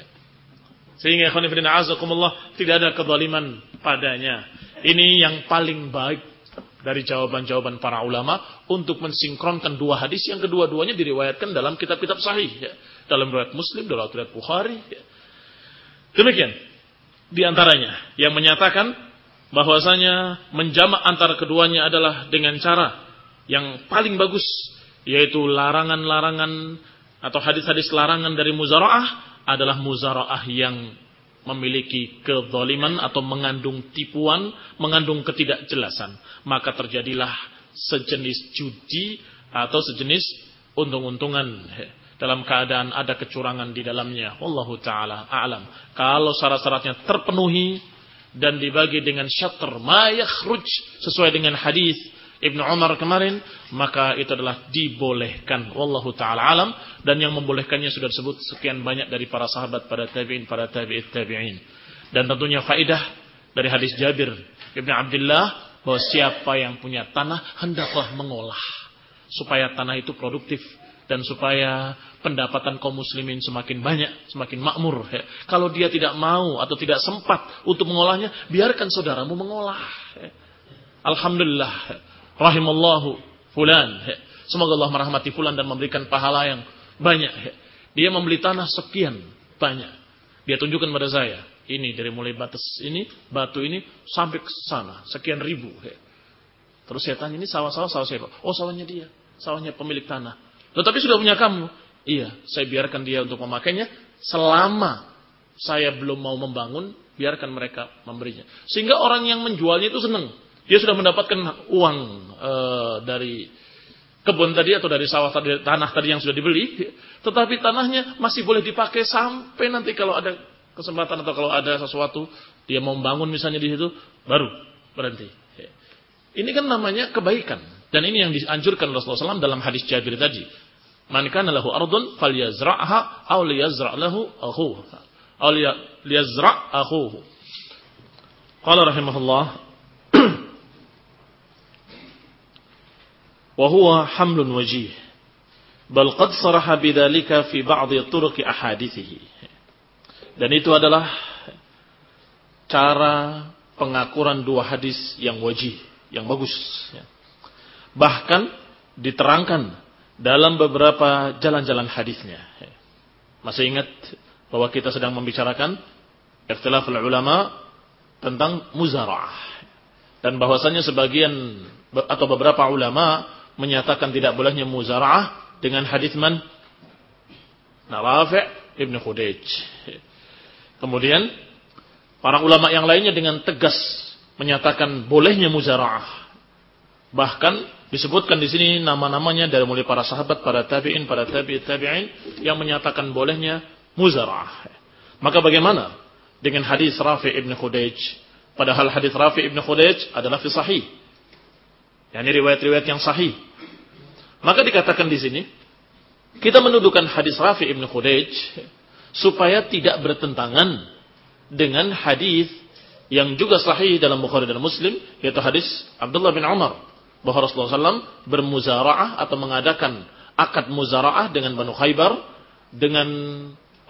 Sehingga ikhwan fillah azakumullah, tidak ada kezaliman padanya. Ini yang paling baik dari jawaban-jawaban para ulama untuk mensinkronkan dua hadis yang kedua-duanya diriwayatkan dalam kitab-kitab sahih, ya. Dalam riwayat Muslim, dalam riwayat Bukhari, ya. Demikian di antaranya yang menyatakan bahwasanya menjamak antara keduanya adalah dengan cara yang paling bagus, yaitu larangan-larangan atau hadis-hadis larangan dari muzara'ah adalah muzara'ah yang memiliki kezaliman atau mengandung tipuan, mengandung ketidakjelasan. Maka terjadilah sejenis judi atau sejenis untung-untungan dalam keadaan ada kecurangan di dalamnya. Wallahu ta'ala a'lam. Kalau syarat-syaratnya terpenuhi dan dibagi dengan syatr ma yakhruj sesuai dengan hadis Ibnu Umar kemarin, maka itu adalah dibolehkan. Wallahu ta'ala alam. Dan yang membolehkannya sudah disebut sekian banyak dari para sahabat, para tabi'in, para tabi'it tabi'in. Dan tentunya faidah dari hadis Jabir Ibnu Abdullah bahwa siapa yang punya tanah hendaklah mengolah supaya tanah itu produktif dan supaya pendapatan kaum muslimin semakin banyak, semakin makmur. Ya. Kalau dia tidak mau atau tidak sempat untuk mengolahnya, biarkan saudaramu mengolah. Ya. Alhamdulillah. Rahimallahu fulan. Semoga Allah merahmati fulan dan memberikan pahala yang banyak. Dia membeli tanah sekian banyak. Dia tunjukkan pada saya. Ini dari mulai batas ini, batu ini sampai ke sana. Sekian ribu. Terus saya tanya, ini sawah-sawah sawah siapa? Oh, sawahnya dia. Sawahnya pemilik tanah. Tetapi sudah punya kamu. Iya, saya biarkan dia untuk memakainya. Selama saya belum mau membangun, biarkan mereka memberinya. Sehingga orang yang menjualnya itu senang. Dia sudah mendapatkan uang e, dari kebun tadi atau dari sawah tadi, tanah tadi yang sudah dibeli, tetapi tanahnya masih boleh dipakai sampai nanti kalau ada kesempatan atau kalau ada sesuatu dia mau membangun misalnya di situ, baru berhenti. Ini kan namanya kebaikan, dan ini yang dianjurkan Rasulullah shallallahu alaihi wasallam dalam hadis Jabir tadi. Man kana lahu ardun falyazra'ha aw liyazra' lahu akhuhu aw liyazra' akhuhu. Qala rahimahullah وهو حمل وجيه بل قد صرح بذلك في بعض طرق أحاديثه. Dan itu adalah cara pengakuran dua hadis yang wajih, yang bagus. Bahkan diterangkan dalam beberapa jalan-jalan hadisnya. Masih ingat bahwa kita sedang membicarakan ikhtilaful ulama tentang muzara'ah, dan bahwasanya sebagian atau beberapa ulama menyatakan tidak bolehnya muzara'ah dengan hadis man? Rafi' ibn Khudayj. Kemudian para ulama yang lainnya dengan tegas menyatakan bolehnya muzara'ah. Bahkan disebutkan di sini nama-namanya dari mulai para sahabat, para tabi'in, para tabi'it tabi'in yang menyatakan bolehnya muzara'ah. Maka bagaimana dengan hadis Rafi' ibn Khudayj? Padahal hadis Rafi' ibn Khudayj adalah fi sahih. Yani riwayat-riwayat yang sahih. Maka dikatakan di sini, kita mendudukan hadis Rafi' ibn Khudayj supaya tidak bertentangan dengan hadis yang juga sahih dalam Bukhari dan Muslim, yaitu hadis Abdullah bin Umar bahwa Rasulullah shallallahu alaihi wasallam bermuzara'ah atau mengadakan akad muzara'ah dengan Banu Khaybar dengan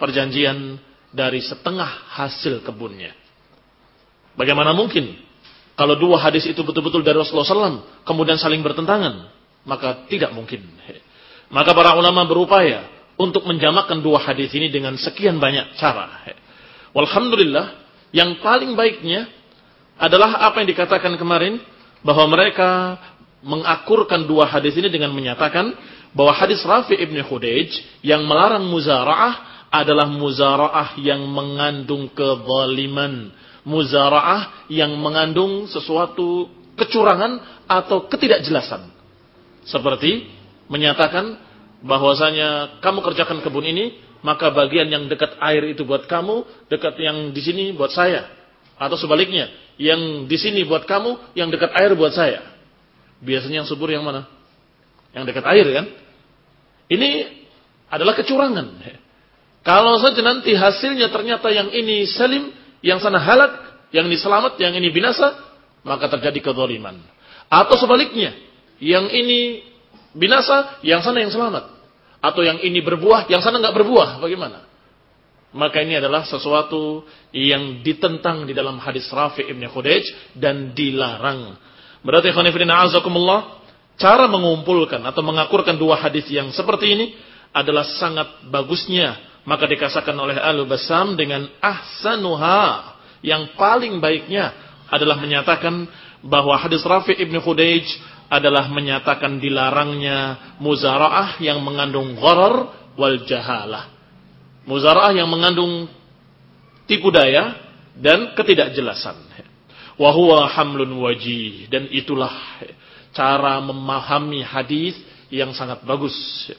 perjanjian dari setengah hasil kebunnya. Bagaimana mungkin Kalau dua hadis itu betul-betul dari Rasulullah shallallahu alaihi wasallam, kemudian saling bertentangan, maka tidak mungkin. Maka para ulama berupaya untuk menjamakkan dua hadis ini dengan sekian banyak cara. Walhamdulillah, yang paling baiknya adalah apa yang dikatakan kemarin, bahwa mereka mengakurkan dua hadis ini dengan menyatakan bahwa hadis Rafi' ibn Khudayj yang melarang muzara'ah adalah muzara'ah yang mengandung kezaliman. Muzara'ah yang mengandung sesuatu kecurangan atau ketidakjelasan. Seperti menyatakan bahwasanya kamu kerjakan kebun ini, maka bagian yang dekat air itu buat kamu, dekat yang di sini buat saya. Atau sebaliknya, yang di sini buat kamu, yang dekat air buat saya. Biasanya yang subur yang mana? Yang dekat air kan? Ini adalah kecurangan. Kalau saja nanti hasilnya ternyata yang ini salim, yang sana halak, yang ini selamat, yang ini binasa, maka terjadi kezaliman. Atau sebaliknya, yang ini binasa, yang sana yang selamat. Atau yang ini berbuah, yang sana nggak berbuah. Bagaimana? Maka ini adalah sesuatu yang ditentang di dalam hadis Rafi' ibn Khudayj dan dilarang. Berarti khonifidina azakumullah, cara mengumpulkan atau mengakurkan dua hadis yang seperti ini adalah sangat bagusnya. Maka dikasahkan oleh Al-Bassam dengan ahsanuha, yang paling baiknya adalah menyatakan bahwa hadis Rafi' ibn Khudayj adalah menyatakan dilarangnya muzara'ah yang mengandung gharar wal jahalah. Muzara'ah yang mengandung tipu daya dan ketidakjelasan. Wa huwa hamlun wajih, dan itulah cara memahami hadis yang sangat bagus.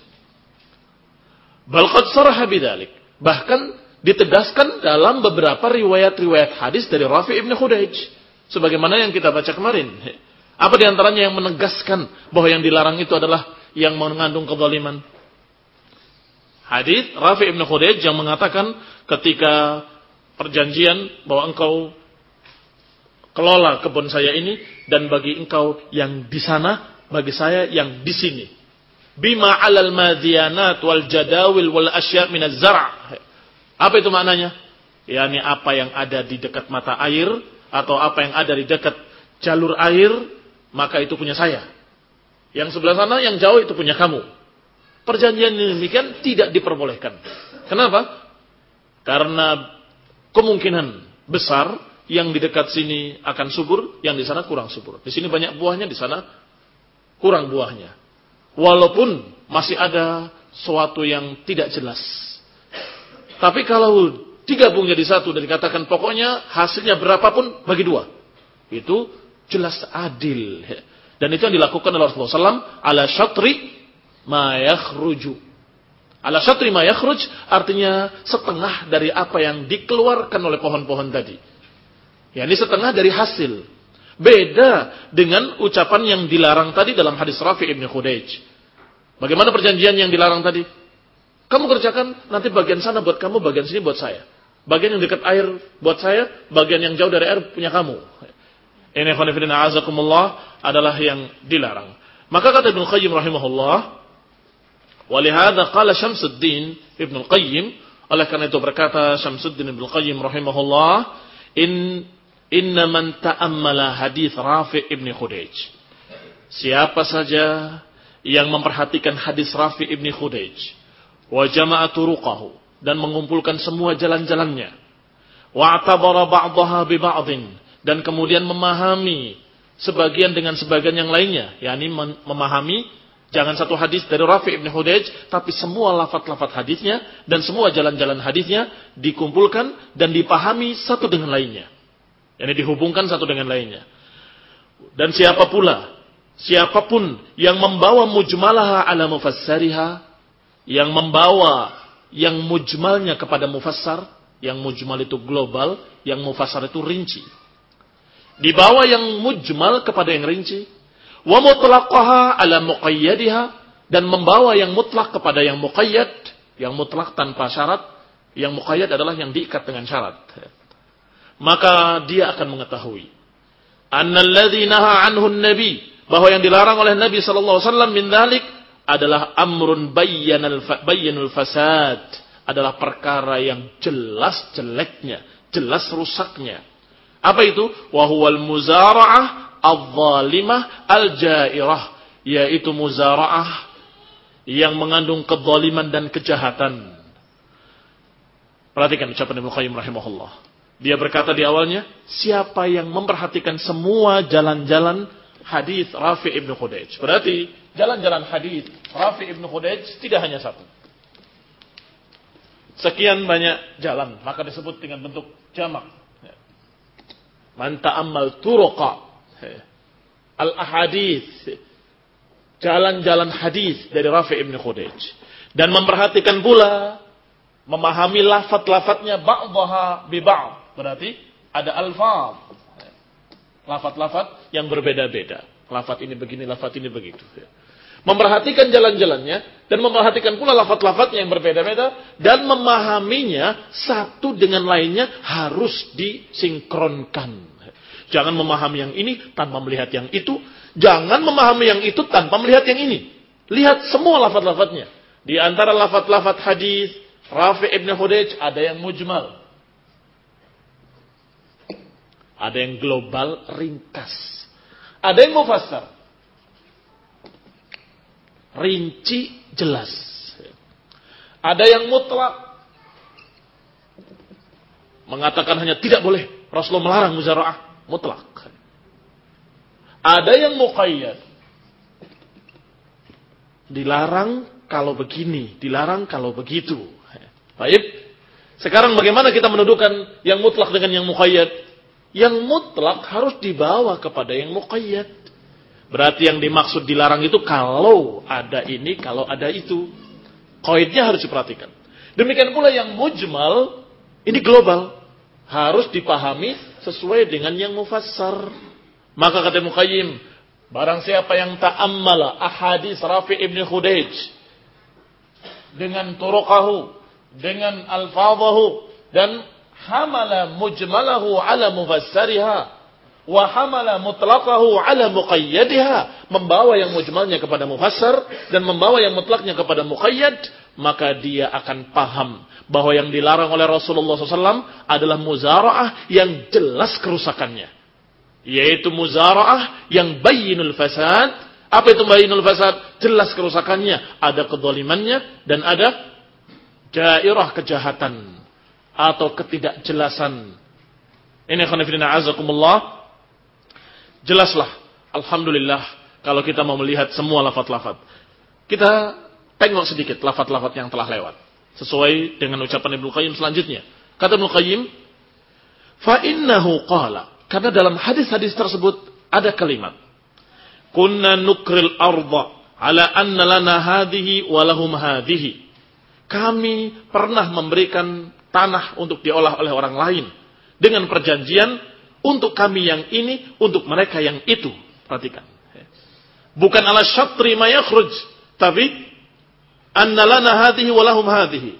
Bal qad saraha bidzalik. Bahkan ditegaskan dalam beberapa riwayat-riwayat hadis dari Rafi' ibn Khudayj, sebagaimana yang kita baca kemarin. Apa di antaranya yang menegaskan bahwa yang dilarang itu adalah yang mengandung kezaliman? Hadis Rafi' ibn Khudayj yang mengatakan ketika perjanjian bahwa engkau kelola kebun saya ini, dan bagi engkau yang di sana, bagi saya yang di sini. Bima 'alal madhiyanat wal jadawil wal asya' min az-zar'. Apa itu maknanya? yakni apa yang ada di dekat mata air atau apa yang ada di dekat jalur air, maka itu punya saya. Yang sebelah sana, yang jauh itu punya kamu. Perjanjian demikian tidak diperbolehkan. Kenapa? Karena kemungkinan besar yang di dekat sini akan subur, yang di sana kurang subur. Di sini banyak buahnya, di sana kurang buahnya. Walaupun masih ada suatu yang tidak jelas. Tapi kalau digabung jadi satu dan dikatakan pokoknya hasilnya berapapun bagi dua, itu jelas adil. Dan itu yang dilakukan oleh Rasulullah shallallahu alaihi wasallam ala syatri ma yakhruju. Ala syatri ma yakhruj artinya setengah dari apa yang dikeluarkan oleh pohon-pohon tadi. Ya, ini setengah dari hasil. Beda dengan ucapan yang dilarang tadi dalam hadis Rafi' ibn Khudayj. Bagaimana perjanjian yang dilarang tadi? Kamu kerjakan, nanti bagian sana buat kamu, bagian sini buat saya. Bagian yang dekat air buat saya, bagian yang jauh dari air punya kamu. Ini khonifidina azakumullah adalah yang dilarang. Maka kata Ibnu Qayyim rahimahullah, walihada qala Syamsuddin Ibnu Qayyim, oleh karena itu berkata Syamsuddin Ibnu Qayyim rahimahullah, in inna man ta'ammala hadis Rafi' ibn Khudayj. Siapa saja yang memperhatikan hadis Rafi' ibn Khudayj, wa jama'a turuqahu, dan mengumpulkan semua jalan-jalannya, wa atabara ba'daha bi ba'din, dan kemudian memahami sebagian dengan sebagian yang lainnya, yakni memahami jangan satu hadis dari Rafi' ibn Khudayj, tapi semua lafaz-lafaz hadisnya dan semua jalan-jalan hadisnya dikumpulkan dan dipahami satu dengan lainnya. Yang dihubungkan satu dengan lainnya. Dan siapa pula, siapapun yang membawa mujmalaha ala mufassariha, yang membawa yang mujmalnya kepada mufassar, yang mujmal itu global, yang mufassar itu rinci. Dibawa yang mujmal kepada yang rinci, wa mutlaqaha ala muqayyadiha, dan membawa yang mutlak kepada yang muqayyad, yang mutlak tanpa syarat, yang muqayyad adalah yang diikat dengan syarat. Maka dia akan mengetahui annalladzi naha anhu an-nabi, bahwa yang dilarang oleh Nabi sallallahu alaihi wasallam min dzalik adalah amrun bayyanal bayyanul fasad, adalah perkara yang jelas jeleknya, jelas rusaknya. Apa itu? Wa huwal muzara'ah adh-dhalimah al-ja'irah, yaitu muzara'ah yang mengandung kezaliman dan kejahatan. Perhatikan ucapan Ibnu Qayyim rahimahullah. Dia berkata di awalnya, siapa yang memperhatikan semua jalan-jalan hadis Rafi' ibn Khudayj. Berarti jalan-jalan hadis Rafi' ibn Khudayj tidak hanya satu. Sekian banyak jalan, maka disebut dengan bentuk jamak. Man ta'ammal turuqa al-ahadits, jalan-jalan hadis dari Rafi' ibn Khudayj, dan memperhatikan pula, memahami lafaz-lafaznya ba'daha bi ba'd. Berarti ada alfaz, lafaz-lafaz yang berbeda-beda. Lafaz ini begini, lafaz ini begitu. Memperhatikan jalan-jalannya dan memperhatikan pula lafaz-lafaznya yang berbeda-beda dan memahaminya satu dengan lainnya harus disinkronkan. Jangan memahami yang ini tanpa melihat yang itu. Jangan memahami yang itu tanpa melihat yang ini. Lihat semua lafaz-lafaznya. Di antara lafaz-lafaz hadis Rafi' ibn Khudayj ada yang mujmal. Ada yang global, ringkas. Ada yang mufassar, rinci, jelas. Ada yang mutlak, mengatakan hanya tidak boleh. Rasulullah melarang muzara'ah, mutlak. Ada yang muqayyad, dilarang kalau begini, dilarang kalau begitu. Baik. Sekarang bagaimana kita mendudukan yang mutlak dengan yang muqayyad? Yang mutlak harus dibawa kepada yang muqayyad. Berarti yang dimaksud dilarang itu kalau ada ini, kalau ada itu. Qaidnya harus diperhatikan. Demikian pula yang mujmal, ini global. Harus dipahami sesuai dengan yang mufassar. Maka kata Ibnu Qayyim, barang siapa yang ta'ammala ahadits Rafi' ibn Khudayj dengan turuqahu, dengan alfadhahu, dan hamala mujmalahu ala mufassariha wa hamala mutlaqahu ala muqayyadiha, membawa yang mujmalnya kepada mufassar dan membawa yang mutlaknya kepada muqayyad, maka dia akan paham bahwa yang dilarang oleh Rasulullah shallallahu alaihi wasallam adalah muzara'ah yang jelas kerusakannya, yaitu muzara'ah yang bayyinul fasad. Apa itu bayyinul fasad? Jelas kerusakannya, ada kezalimannya dan ada jairah, kejahatan atau ketidakjelasan. Ini khonifidina azakumullah. Jelaslah, alhamdulillah, kalau kita mau melihat semua lafaz-lafaz. Kita tengok sedikit lafaz-lafaz yang telah lewat, sesuai dengan ucapan Ibnu Qayyim selanjutnya. Kata Ibnu Qayyim, fa innahu qala, karena dalam hadis-hadis tersebut ada kalimat, kunna nukril arda ala anna lana hadhihi wa lahum hadhihi. Kami pernah memberikan tanah untuk diolah oleh orang lain dengan perjanjian untuk kami yang ini, untuk mereka yang itu. Perhatikan. Bukan ala syatri ma yakhruj, tapi anna lana hadhihi wa lahum hadhihi.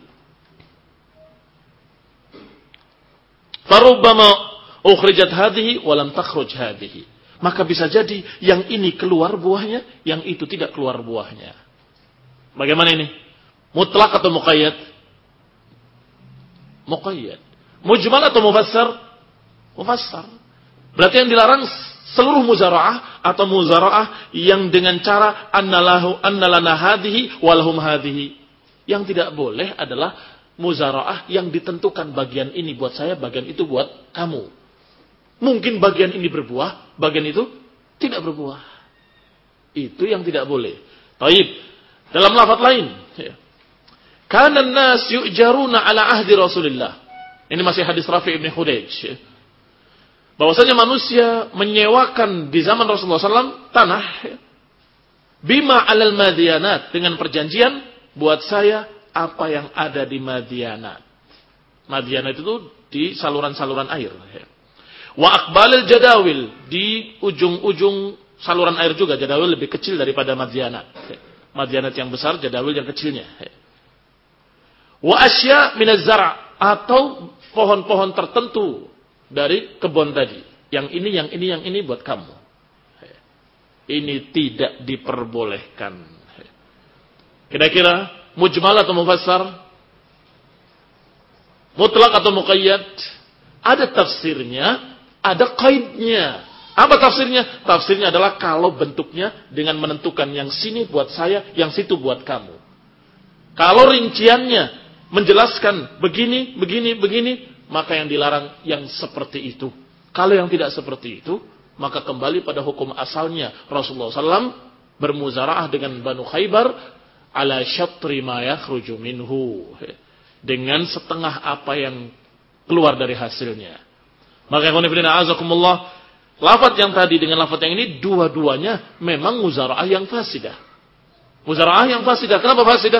Farubbama ukhrijat hadhihi wa lam takhruj hadhihi. Maka bisa jadi yang ini keluar buahnya, yang itu tidak keluar buahnya. Bagaimana ini? Mutlak atau muqayyad? Muqayyad. Mujmal atau mufassar? Mufassar. Berarti yang dilarang seluruh muzara'ah atau muzara'ah yang dengan cara annalahu annalana hadhihi walhum hadhihi. Yang tidak boleh adalah muzara'ah yang ditentukan bagian ini buat saya, bagian itu buat kamu. Mungkin bagian ini berbuah, bagian itu tidak berbuah. Itu yang tidak boleh. Taib. Dalam lafaz lain, ya. Kana an-nas yu'jaruna ala ahdi Rasulillah. Ini masih hadis Rafi' ibn Khudayj. Bahwasanya manusia menyewakan di zaman Rasulullah shallallahu alaihi wasallam tanah bima alal madyanat, dengan perjanjian buat saya apa yang ada di madyanat. Madyanat itu di saluran-saluran air. Wa aqbalil jadawil, di ujung-ujung saluran air juga. Jadawil lebih kecil daripada madyanat. Madyanat yang besar, jadawil yang kecilnya. Wa asya minaz zara', atau pohon-pohon tertentu dari kebun tadi. Yang ini, yang ini, yang ini buat kamu. Ini tidak diperbolehkan. Kira-kira mujmal atau mufassar? Mutlak atau muqayyad? Ada tafsirnya, ada qaidnya. Apa tafsirnya? Tafsirnya adalah kalau bentuknya dengan menentukan yang sini buat saya, yang situ buat kamu. Kalau rinciannya menjelaskan begini, begini, begini, maka yang dilarang yang seperti itu. Kalau yang tidak seperti itu, maka kembali pada hukum asalnya. Rasulullah shallallahu alaihi wasallam bermuzara'ah dengan Banu Khaybar ala syatri ma yakhruju minhu. Dengan setengah apa yang keluar dari hasilnya. Maka ikhwan fillah azakumullah, lafaz yang tadi dengan lafaz yang ini dua-duanya memang muzara'ah yang fasidah. Muzara'ah yang fasidah. Kenapa fasidah?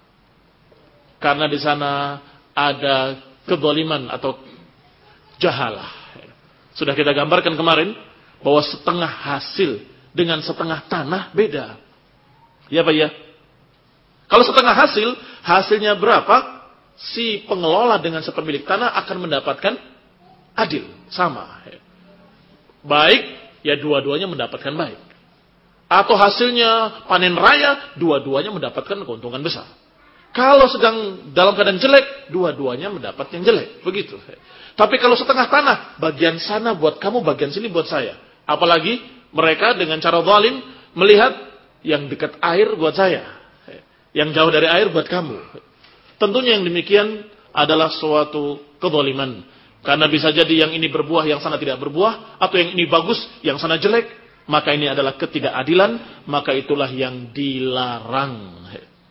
Karena di sana ada kezaliman atau jahalah. Sudah kita gambarkan kemarin bahwa setengah hasil dengan setengah tanah beda. Ya Pak ya? Kalau setengah hasil, hasilnya berapa? Si pengelola dengan si pemilik tanah akan mendapatkan adil, sama. Baik, ya dua-duanya mendapatkan baik. Atau hasilnya panen raya, dua-duanya mendapatkan keuntungan besar. Kalau sedang dalam keadaan jelek, dua-duanya mendapat yang jelek. Begitu. Tapi kalau setengah tanah, bagian sana buat kamu, bagian sini buat saya. Apalagi mereka dengan cara zalim melihat yang dekat air buat saya. Yang jauh dari air buat kamu. Tentunya yang demikian adalah suatu kezaliman. Karena bisa jadi yang ini berbuah, yang sana tidak berbuah. Atau yang ini bagus, yang sana jelek. Maka ini adalah ketidakadilan. Maka itulah yang dilarang.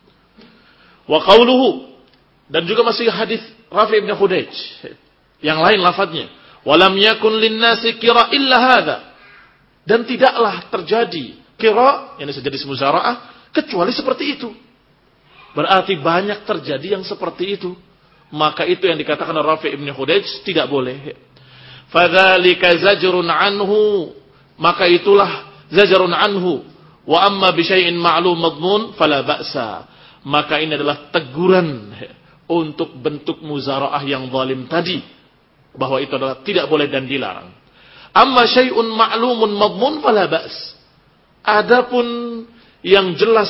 Wa qawluhu. Dan juga masih hadis Rafi' ibn Khudayj. Yang lain lafadznya. Walam yakun linnasi kira illa hadha. Dan tidaklah terjadi kira, yang bisa jadi muzara'ah, kecuali seperti itu. Berarti banyak terjadi yang seperti itu. Maka itu yang dikatakan oleh Rafi' ibn Khudayj tidak boleh. Fadzalika zajrun anhu. Maka itulah zajrun anhu. Wa amma bi syai'in ma'lum madmun fala ba'sa. Maka ini adalah teguran untuk bentuk muzara'ah yang zalim tadi. Bahwa itu adalah tidak boleh dan dilarang. Amma syai'un ma'lumun madmun fala ba's. Adapun yang jelas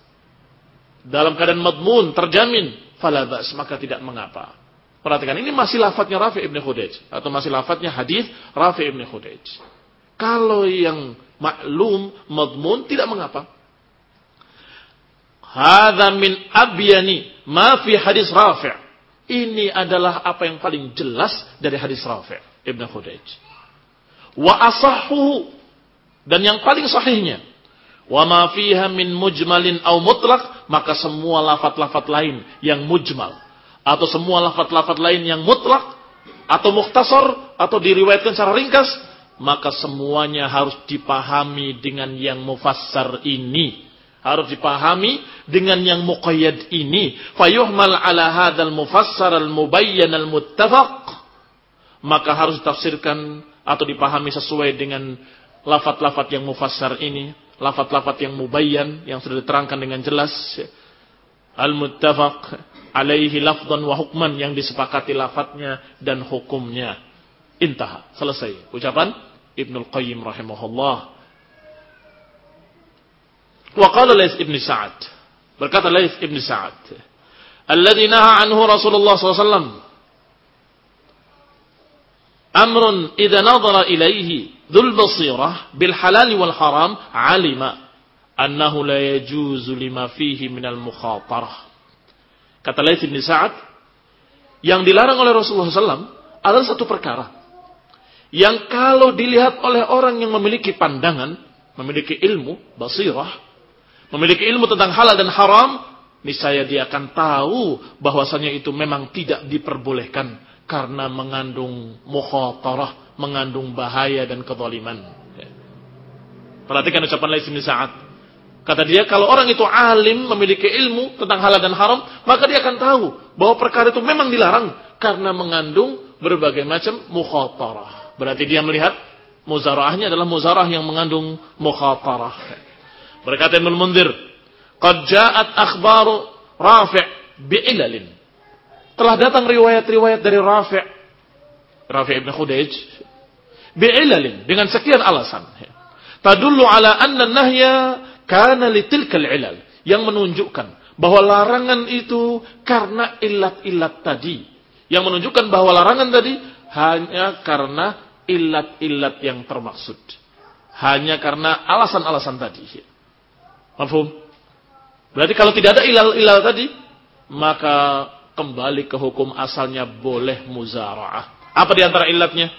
dalam keadaan madmun, terjamin, fala ba's, maka tidak mengapa. Perhatikan, ini masih lafadznya Rafi' ibn Khudayj. Atau masih lafadznya hadis Rafi' ibn Khudayj. Kalau yang maklum, madmun, tidak mengapa. Hadza min abyani ma fi hadis Rafi'. Ini adalah apa yang paling jelas dari hadis Rafi' ibn Khudayj. Wa asahhu, dan yang paling sahihnya. Wa ma fiha min mujmalin aw mutlaq, maka semua lafaz-lafaz lain yang mujmal atau semua lafaz-lafaz lain yang mutlak atau mukhtasar atau diriwayatkan secara ringkas, maka semuanya harus dipahami dengan yang mufassar ini, harus dipahami dengan yang muqayyad ini. Fayuhmal ala hadzal mufassar al mubayyan al muttafaq, maka harus ditafsirkan atau dipahami sesuai dengan lafaz-lafaz yang mufassar ini, lafaz-lafaz yang mubayyan, yang sudah diterangkan dengan jelas, al-muttafaq alaihi lafdhan wa hukman, yang disepakati lafaznya dan hukumnya. Intaha, selesai ucapan Ibnul Qayyim rahimahullah. Wa qala Laits ibn Sa'ad, berkata Laits ibn Sa'ad, alladhi naha anhu Rasulullah sallallahu alaihi wasallam, amrun idza nadhara ilaihi dzul basirah bil halal wal haram alima annahu la yajuzu lima fihi minal mukhatarah. Kata Laits bin Sa'ad, yang dilarang oleh Rasulullah sallallahu alaihi wasallam adalah satu perkara yang kalau dilihat oleh orang yang memiliki pandangan, memiliki ilmu, basirah, memiliki ilmu tentang halal dan haram, niscaya dia akan tahu bahwasanya itu memang tidak diperbolehkan karena mengandung mukhatarah, mengandung bahaya dan kezaliman. Perhatikan ucapan Laits bin Sa'ad. Kata dia, kalau orang itu alim, memiliki ilmu tentang halal dan haram, maka dia akan tahu bahwa perkara itu memang dilarang karena mengandung berbagai macam mukhatarah. Berarti dia melihat muzara'ahnya adalah muzara'ah yang mengandung mukhatarah. Berkata Ibnu Mundzir, qad ja'at akhbaru Rafi' bi'ilalin. Telah datang riwayat-riwayat dari Rafi' Rafi' ibn Khudayj bi'ilalin, dengan sekian alasan. Tadullu ala anna nahya kana litilkal ilal, yang menunjukkan bahwa larangan itu karena ilat-ilat tadi, yang menunjukkan bahwa larangan tadi hanya karena ilat-ilat yang termaksud. Hanya karena alasan-alasan tadi. Mafhum? Berarti kalau tidak ada ilal-ilal tadi, maka kembali ke hukum asalnya boleh muzara'ah. Apa di antara ilatnya?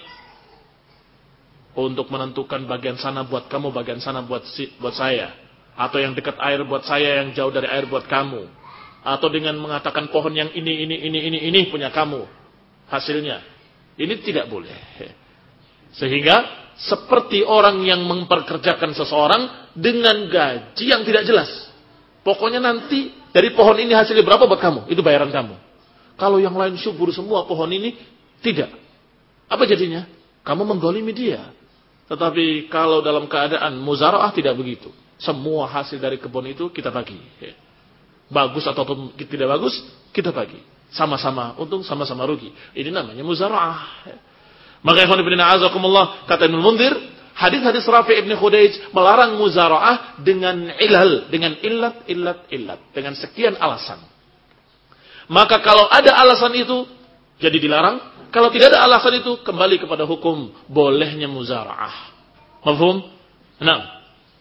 Untuk menentukan bagian sana buat kamu, bagian sana buat si, buat saya. Atau yang dekat air buat saya, yang jauh dari air buat kamu. Atau dengan mengatakan pohon yang ini, ini, ini, ini, ini punya kamu. Hasilnya. Ini tidak boleh. Sehingga seperti orang yang memperkerjakan seseorang dengan gaji yang tidak jelas. Pokoknya nanti dari pohon ini hasilnya berapa buat kamu. Itu bayaran kamu. Kalau yang lain subur semua pohon ini, tidak. Apa jadinya? Kamu menggolimi dia. Tetapi kalau dalam keadaan muzara'ah tidak begitu. Semua hasil dari kebun itu kita bagi. Bagus atau tidak bagus, kita bagi. Sama-sama untung, sama-sama rugi. Ini namanya muzara'ah. Maka ikhwan ibn a'azakumullah, kata Ibnu Munzir, hadis-hadis Rafi' ibn Khudaij melarang muzara'ah dengan ilal, dengan illat, illat, illat. Dengan sekian alasan. Maka kalau ada alasan itu, jadi dilarang. Kalau tidak ada alasan itu, kembali kepada hukum bolehnya muzara'ah. Mafhum? Nah.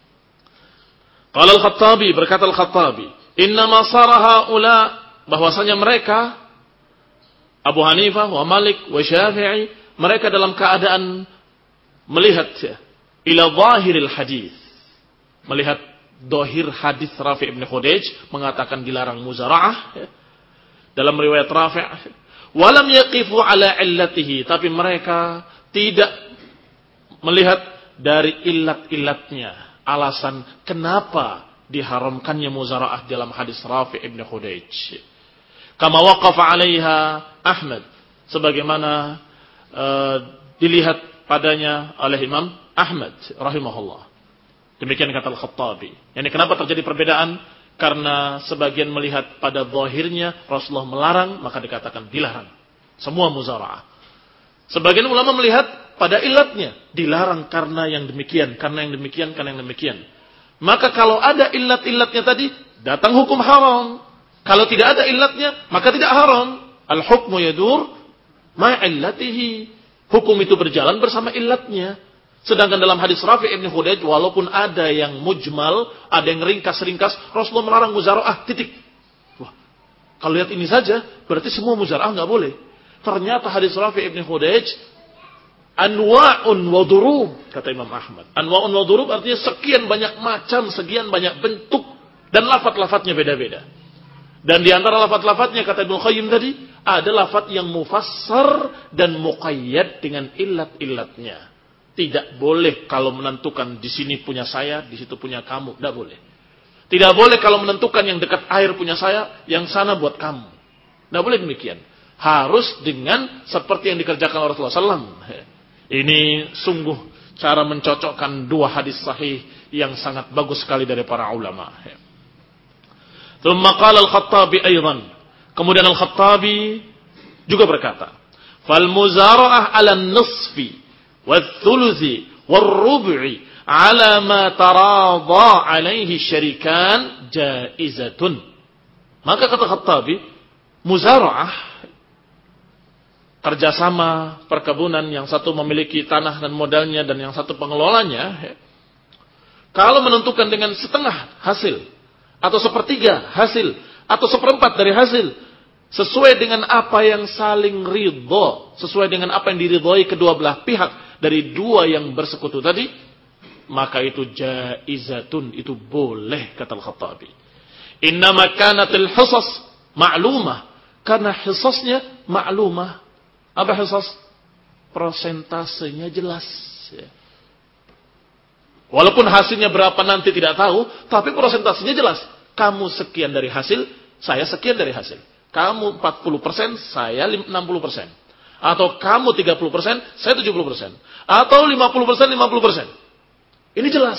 Qala al-Khattabi, berkata al-Khattabi, innama sara haula, bahwasanya mereka, Abu Hanifah, wa Malik, wa Syafi'i, mereka dalam keadaan melihat ya, ila zahiril hadis. Melihat dohir hadis Rafi' ibn Khudaij, mengatakan dilarang muzara'ah. Ya. Dalam riwayat Rafi', walam yaqifu ala illatihi, tapi mereka tidak melihat dari illat-illatnya, alasan kenapa diharamkannya muzara'ah dalam hadis Rafi' ibn Khudaij. Kama waqafa 'alaiha Ahmad, sebagaimana uh, dilihat padanya oleh Imam Ahmad rahimahullah. Demikian kata Al-Khattabi. Yani kenapa terjadi perbedaan? Karena sebagian melihat pada zahirnya Rasulullah melarang, maka dikatakan dilarang. Semua muzara'ah. Sebagian ulama melihat pada ilatnya, dilarang karena yang demikian, karena yang demikian, karena yang demikian. Maka kalau ada ilat-ilatnya tadi, datang hukum haram. Kalau tidak ada ilatnya, maka tidak haram. Al-hukmu yadur ma'illatihi. Hukum itu berjalan bersama ilatnya. Sedangkan dalam hadis Rafi' ibn Khudaij, walaupun ada yang mujmal, ada yang ringkas-ringkas, Rasulullah melarang muzara'ah, titik. Wah, kalau lihat ini saja, berarti semua muzara'ah nggak boleh. Ternyata hadis Rafi' ibn Khudaij, anwa'un wa durub, kata Imam Ahmad. Anwa'un wa durub artinya sekian banyak macam, sekian banyak bentuk, dan lafaz-lafaznya beda-beda. Dan di antara lafaz-lafaznya, kata Ibnu Qayyim tadi, ada lafaz yang mufassar dan muqayyad dengan illat-illatnya. Tidak boleh kalau menentukan di sini punya saya, di situ punya kamu. Tidak boleh. Tidak boleh kalau menentukan yang dekat air punya saya, yang sana buat kamu. Tidak boleh demikian. Harus dengan seperti yang dikerjakan Rasulullah sallallahu alaihi wasallam. Ini sungguh cara mencocokkan dua hadis sahih yang sangat bagus sekali dari para ulama. Thumma qala al-Khattabi aydan. Kemudian al-Khattabi juga berkata, "Fal muzara'ah 'ala an-nisfi والثلث والربع على ما تراضى عليه الشريكان جائزة." Maka kata Khattabi, muzara'ah, kerjasama perkebunan, yang satu memiliki tanah dan modalnya dan yang satu pengelolanya, kalau menentukan dengan setengah hasil atau sepertiga hasil atau seperempat dari hasil, sesuai dengan apa yang saling ridho, sesuai dengan apa yang diridhoi kedua belah pihak dari dua yang bersekutu tadi, maka itu jaizatun, itu boleh, kata Al-Khattabi. Innama kanatil hisas ma'lumah, karena hisasnya ma'lumah. Apa hisas? Prosentasenya jelas. Walaupun hasilnya berapa nanti tidak tahu, tapi prosentasenya jelas. Kamu sekian dari hasil, saya sekian dari hasil. Kamu empat puluh persen, saya enam puluh persen. Atau kamu tiga puluh persen, saya tujuh puluh persen. Atau lima puluh persen, lima puluh persen. Ini jelas.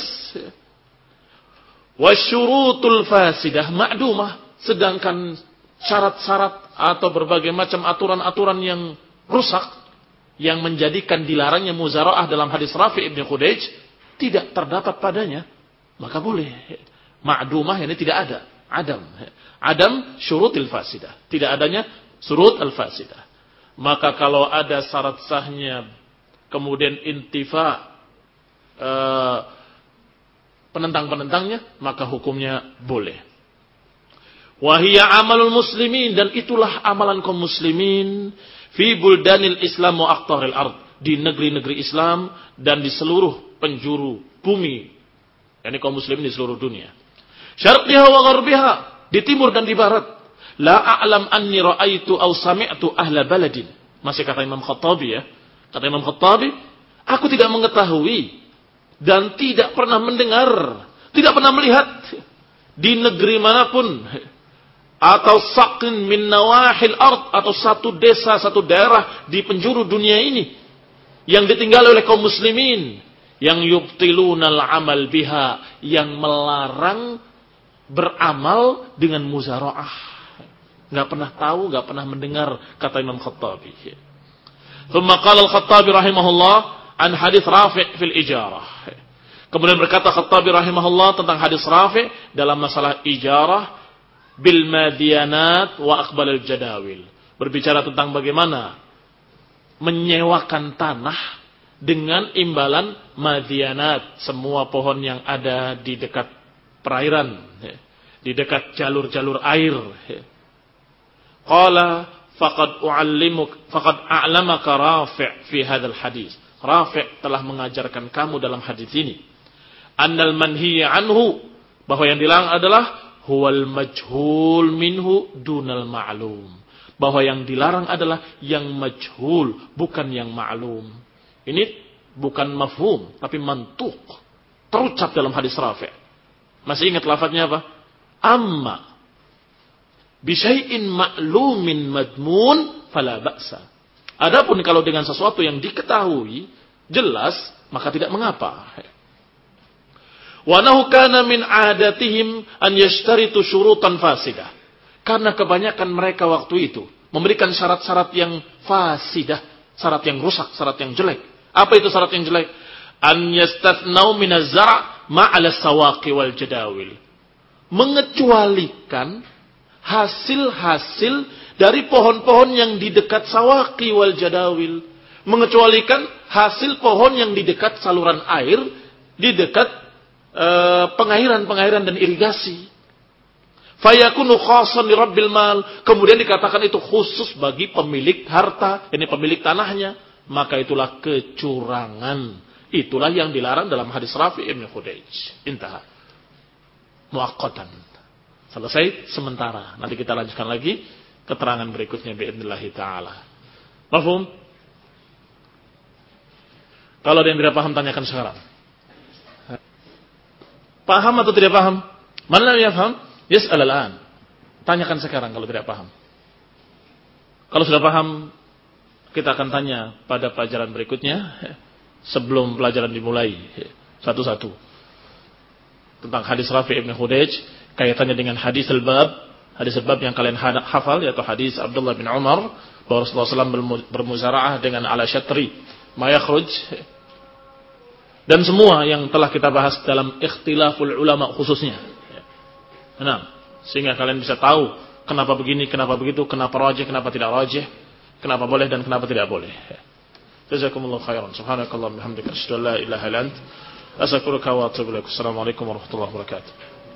Wasyurutul fasidah ma'dumah. Sedangkan syarat-syarat atau berbagai macam aturan-aturan yang rusak, yang menjadikan dilarangnya muzara'ah dalam hadis Rafi' ibn Khudaij, tidak terdapat padanya, maka boleh. Ma'dumah ini tidak ada. Adam. Adam syurutil fasidah. Tidak adanya surut al-fasidah. Maka kalau ada syarat sahnya kemudian intifa uh, penentang-penentangnya, maka hukumnya boleh. Wahia amalul muslimin, dan itulah amalan kaum muslimin fi buldanil Islam wa aqtaril ard, di negeri-negeri Islam dan di seluruh penjuru bumi. Yani kaum muslimin di seluruh dunia. Syarqiha wa gharbiha, di timur dan di barat. La a'lam anni ra'aitu aw sami'tu ahla baladin. Masih kata Imam Khattabi ya. Kata Imam Khattabi, aku tidak mengetahui dan tidak pernah mendengar, tidak pernah melihat di negeri manapun, atau saqin min nawahil ard, atau satu desa, satu daerah di penjuru dunia ini yang ditinggali oleh kaum muslimin, yang yubtilunal amal biha, yang melarang beramal dengan muzara'ah. Enggak pernah tahu, enggak pernah mendengar, kata Imam Khattabi. Thumma qala al-Khattabi rahimahullah an hadis Rafi' fil ijarah. Kemudian berkata Khattabi rahimahullah tentang hadis Rafi' dalam masalah ijarah bil madiyanat wa aqbalil jadawil. Berbicara tentang bagaimana menyewakan tanah dengan imbalan madiyanat, semua pohon yang ada di dekat perairan, di dekat jalur-jalur air. Qala faqad u'allimuk faqad a'lamaka Rafi' fi hadzal hadis. Rafi' telah mengajarkan kamu dalam hadis ini, annal manhiya anhu, bahwa yang dilarang adalah huwal majhul minhu dunal ma'lum, bahwa yang dilarang adalah yang majhul, bukan yang ma'lum. Ini bukan mafhum tapi mantuq, terucap dalam hadis Rafi'. Masih ingat lafadznya apa? Amma bisyai'in ma'lumin madmun fala ba'sa. Adapun kalau dengan sesuatu yang diketahui jelas, maka tidak mengapa. Wa nahu kana min 'adatihim an yashtaritu syurutan fasidah. Karena kebanyakan mereka waktu itu memberikan syarat-syarat yang fasidah, syarat yang rusak, syarat yang jelek. Apa itu syarat yang jelek? An yastathnau min az-zar' ma'al sawaqi wal jadawil. Mengecualikan hasil-hasil dari pohon-pohon yang di dekat sawaqi wal jadawil, mengecualikan hasil pohon yang di dekat saluran air, di dekat uh, pengairan-pengairan dan irigasi. Fayakunu khasan li rabbil mal, kemudian dikatakan itu khusus bagi pemilik harta, ini pemilik tanahnya, maka itulah kecurangan. Itulah yang dilarang dalam hadis Rafi' ibn Khudaij. Intaha. Muaqqatan. Selesai sementara. Nanti kita lanjutkan lagi keterangan berikutnya biidznillah taala. Mafhum? Kalau ada yang tidak paham tanyakan sekarang. Paham atau tidak paham? Man lam yafham yas'al al-an. Tanyakan sekarang kalau tidak paham. Kalau sudah paham, kita akan tanya pada pelajaran berikutnya sebelum pelajaran dimulai satu-satu. Tentang hadis Rafi' ibn Khudaij, kaitannya dengan hadis al-bab. Hadis sebab yang kalian hafal, yaitu hadis Abdullah bin Umar bahwa Rasulullah shallallahu alaihi wasallam bermuzara'ah dengan ala syatri ma yakhruj, dan semua yang telah kita bahas dalam ikhtilaful ulama khususnya. Nah, sehingga kalian bisa tahu kenapa begini, kenapa begitu, kenapa rajih, kenapa tidak rajih, kenapa boleh dan kenapa tidak boleh. Jazakumullahu khairan. Subhanakallahumma bihamdika asyhadu an la ilaha illa anta astaghfiruka wa atubu ilaik. Assalamualaikum warahmatullahi wabarakatuh.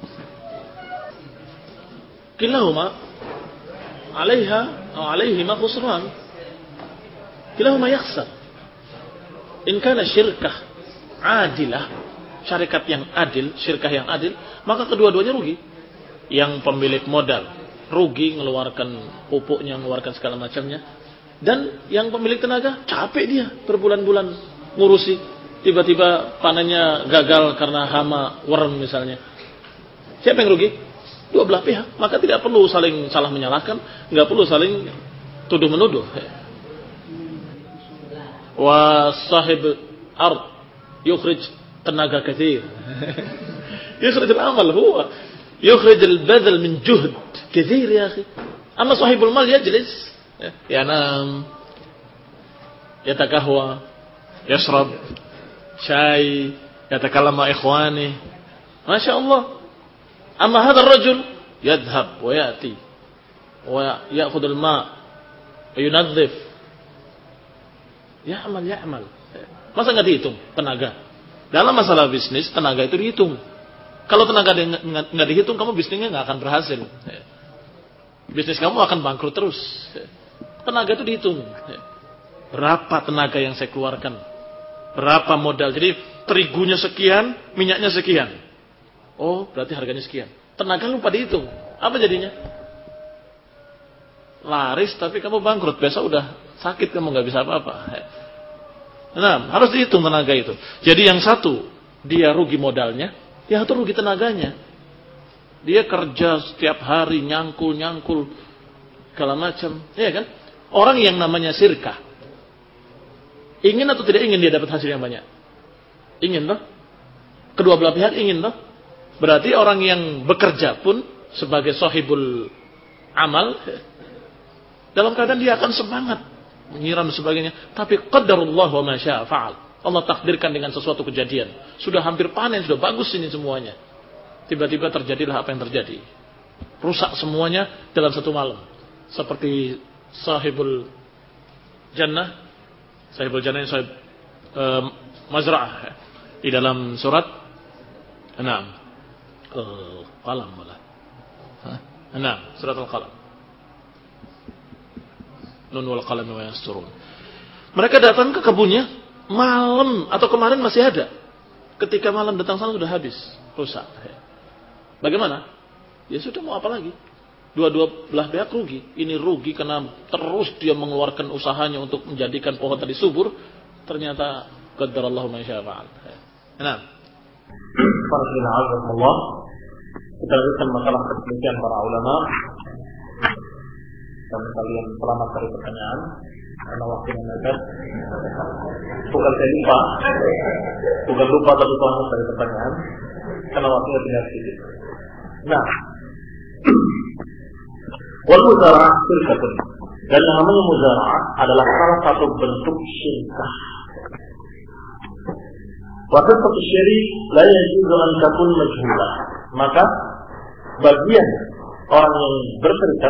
Kilahuma alaiha atau alaihima khusran. Kilahuma yakhsar. In kana syirkah adilah, syarikat yang adil, syirkah yang adil, maka kedua-duanya rugi. Yang pemilik modal rugi, mengeluarkan pupuknya, mengeluarkan segala macamnya, dan yang pemilik tenaga capek dia berbulan-bulan ngurusi, tiba-tiba panennya gagal karena hama worm misalnya. Siapa yang rugi? Dua belah pihak. Maka tidak perlu saling salah menyalahkan, nggak perlu saling tuduh menuduh. Wa sahib ard yukhrij tenaga katsir. Yukhrij al-amal huwa yukhrij al-badal min juhd katsir ya akhi. Amma sahibul mal yajlis yanam yatakahwa yashrab syai yatakallam ma ikhwani. Masya Allah. Amma hadha ar-rajul yadhhab wa ya'ti wa ya'khudhu al-ma' wa yunadhif, ya'mal ya'mal Masa nggak dihitung tenaga? Dalam masalah bisnis, tenaga itu dihitung. Kalau tenaga nggak dihitung, kamu bisnisnya nggak akan berhasil. Bisnis kamu akan bangkrut terus. Tenaga itu dihitung. Berapa tenaga yang saya keluarkan? Berapa modal? Jadi terigunya sekian, minyaknya sekian. Oh, berarti harganya sekian. Tenaga lupa dihitung. Apa jadinya? Laris tapi kamu bangkrut. Besok udah sakit, kamu nggak bisa apa-apa. Nah, harus dihitung tenaga itu. Jadi yang satu, dia rugi modalnya, yang satu rugi tenaganya. Dia kerja setiap hari, nyangkul-nyangkul, segala macam. Iya kan? Orang yang namanya sirkah, ingin atau tidak ingin dia dapat hasil yang banyak? Ingin toh? Kedua belah pihak ingin toh? Berarti orang yang bekerja pun sebagai sahibul amal, dalam keadaan dia akan semangat, menyiram sebagainya. Tapi qadarullah wa ma syaa fa'al. Allah takdirkan dengan sesuatu kejadian. Sudah hampir panen, sudah bagus ini semuanya. Tiba-tiba terjadilah apa yang terjadi. Rusak semuanya dalam satu malam. Seperti sahibul jannah, sahibul jannah yang sahib uh, mazra'ah di dalam surat enam. Uh, qalam malah. enam, surat Al-Qalam. Nun wal qalami wa yasturun. Mereka datang ke kebunnya malam atau kemarin masih ada. Ketika malam datang sana sudah habis, rusak. Bagaimana? Ya sudah, mau apa lagi? Dua-dua belah pihak rugi. Ini rugi karena terus dia mengeluarkan usahanya untuk menjadikan pohon tadi subur. Ternyata qadarallahu ma syaa fa'al. Nah, Alhamdulillah, kita lanjutkan masalah penelitian para ulama. Dan kalian selamat dari pertanyaan karena waktunya mepet. Bukan saya lupa, bukan lupa tapi selamat dari pertanyaan karena waktunya tinggal sedikit. Nah, wal muzara'ah syirkatun, dan yang namanya muzara'ah adalah salah satu bentuk syirkah. Wa qisatu syirik la yajuzu an takun majhulah. Maka bagian orang yang berserikat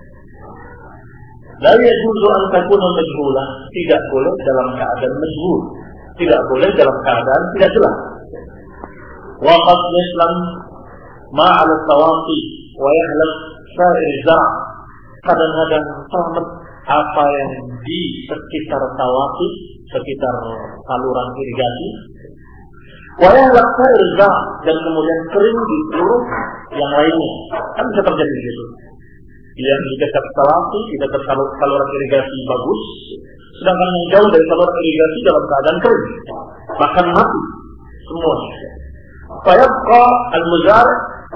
la yajuzu an takun majhulah, tidak boleh dalam keadaan majhul, tidak boleh dalam keadaan tidak jelas. Wa qad yaslam ma 'ala tawaqi wa yahlak sa'ir zar'. Kadang-kadang selamat apa yang di sekitar tawaqi, sekitar saluran irigasi. Wa yahlak sa'ir zar', dan kemudian kering di seluruh yang lainnya. Kan bisa terjadi begitu. Yang di dekat tawaqi, di dekat saluran irigasi bagus, sedangkan yang jauh dari saluran irigasi dalam keadaan kering, bahkan mati semua. Fayabqa al-muzar'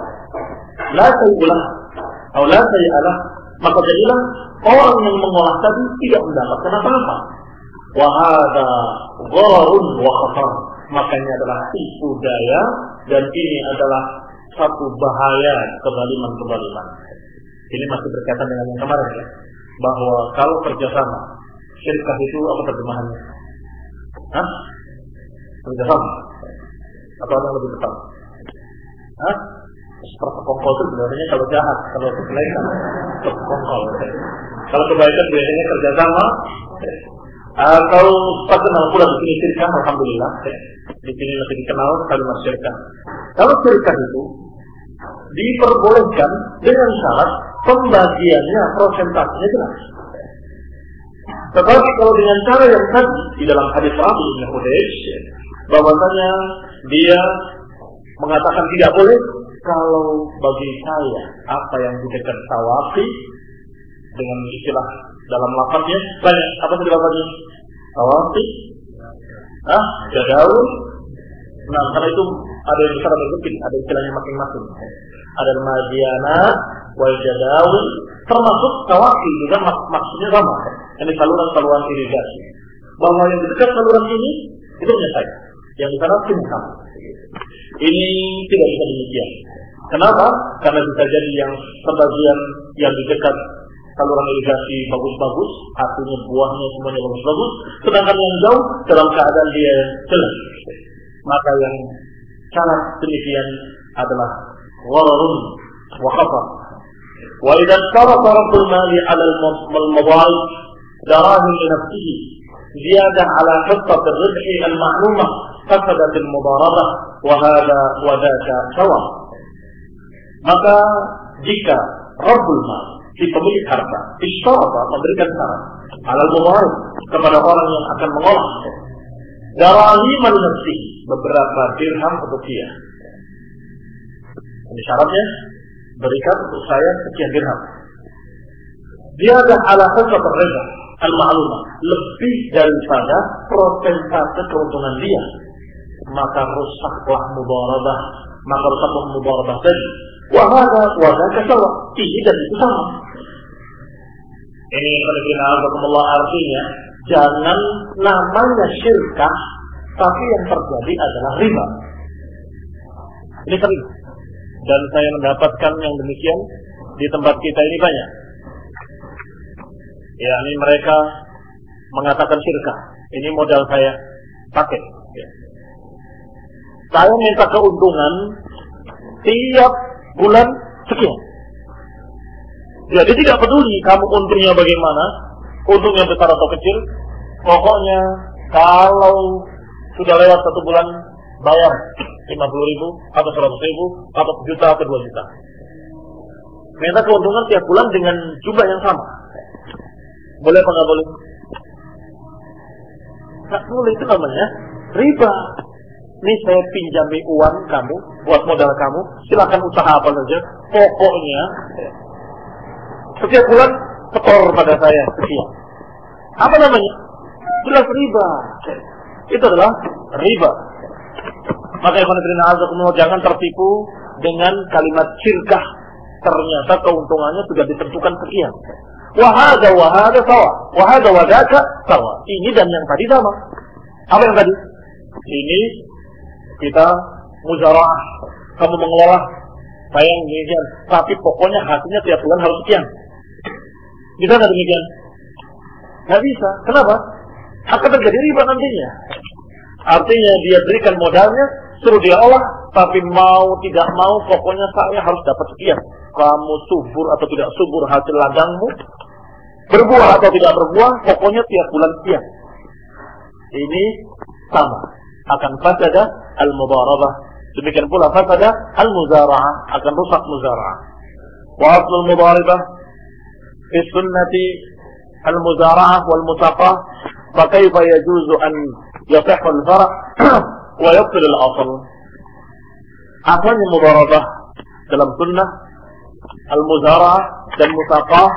la sayulah atau la sayalah, maka jadilah orang yang mengolah tadi tidak mendapatkan apa-apa. Wa hadza ghararun wa khatar, makanya adalah tipu daya, dan ini adalah satu bahaya kezaliman-kezaliman. Ini masih berkaitan dengan yang kemarin ya, bahwa kalau kerjasama syirkah itu apa terjemahannya? Hah? Kerjasama atau ada yang lebih tepat? Hah? Persekongkol itu sebenarnya kalau jahat, kalau kebaikan persekongkol. Kalau kebaikan biasanya kerjasama. Uh, kalau tak kenal pula di sini syirkah, alhamdulillah. Di sini masih dikenal kalimat syirkah. Kalau syirkah itu diperbolehkan dengan syarat pembagiannya, prosentasenya jelas. Tetapi kalau dengan cara yang tadi di dalam hadis Abu Hurairah, bahwasanya dia mengatakan tidak boleh kalau bagi saya apa yang di dekat tawaqi, dengan istilah dalam lafaznya banyak. Apa sih lafaznya? Tawaqi, ah, jadaul. Nah, karena itu ada yang besar, ada yang kecil, ada istilahnya masing-masing. Ada al-madiyana wal jadaul, termasuk tawaqi juga mak maksudnya sama. Ini saluran-saluran irigasi. Bahwa yang di dekat saluran ini itu punya saya, yang di sana punya kamu. Ini tidak bisa demikian. Kenapa? Karena bisa jadi yang sebagian yang di dekat saluran irigasi bagus-bagus, artinya buahnya semuanya bagus-bagus, sedangkan yang jauh dalam keadaan dia jelek. Maka yang cara demikian adalah ghararun wa khatar. Wa idza sharafa rabbul mali 'ala al-mawali darahim li nafsihi, ziyadah ala huttat ar-rizqi al-ma'lumah fasadat al-mudarabah wa hadha wa dhaka sawa. Maka jika Rabbul Mal, si pemilik harta, istarata, memberikan syarat alal mudarib, kepada orang yang akan mengolah darahim al-nafsi, beberapa dirham untuk dia. Ini syaratnya, berikan untuk saya sekian dirham. Dia ada ala hasab ar-rizq al-ma'lumah, lebih daripada persentase keuntungan dia, maka rusaklah mudarabah, maka rusaklah mudarabah tadi. Wahada wahada sawa, ini dan itu sama. Ini Allah artinya jangan namanya syirkah, tapi yang terjadi adalah riba. Ini sering, dan saya mendapatkan yang demikian di tempat kita ini banyak. Ya, ini mereka mengatakan syirkah. Ini modal saya pakai. Ya. Saya minta keuntungan tiap bulan sekian. Jadi tidak peduli kamu untungnya bagaimana, untungnya besar atau kecil. Pokoknya kalau sudah lewat satu bulan bayar lima puluh ribu atau seratus ribu atau juta atau dua juta. Minta keuntungan tiap bulan dengan jumlah yang sama. Boleh apa nggak boleh? Nggak boleh, itu namanya riba. Ini saya pinjami uang kamu buat modal kamu, silakan usaha apa saja. Pokoknya setiap bulan setor pada saya sekian. Apa namanya? Jelas riba. Itu adalah riba. Maka jangan tertipu dengan kalimat syirkah. Ternyata keuntungannya sudah ditentukan sekian. Wahada wahada sawa, wahada wadaka sawa. Ini dan yang tadi sama. Apa yang tadi? Ini kita muzaraah, kamu mengelola, saya yang demikian. Tapi pokoknya hasilnya tiap bulan harus sekian. Bisa nggak demikian? Nggak bisa. Kenapa? Akan terjadi riba nantinya. Artinya dia berikan modalnya, suruh dia olah, tapi mau tidak mau, pokoknya saya harus dapat sekian. Kamu subur atau tidak subur hasil ladangmu, berbuah atau tidak berbuah, pokoknya tiap bulan sekian. Ini sama. Akan fasada al-mudarabah. Demikian pula fasada al-muzara'ah. Akan rusak muzara'ah. Wa aslul mudaribah fi sunnati al-muzara'ah wal-musaqah. Fakaifa yajuzu an yasihhu al-fara' wa yabtil al-asl. Asalnya mudarabah dalam sunnah al-muzara'ah dan musaqah.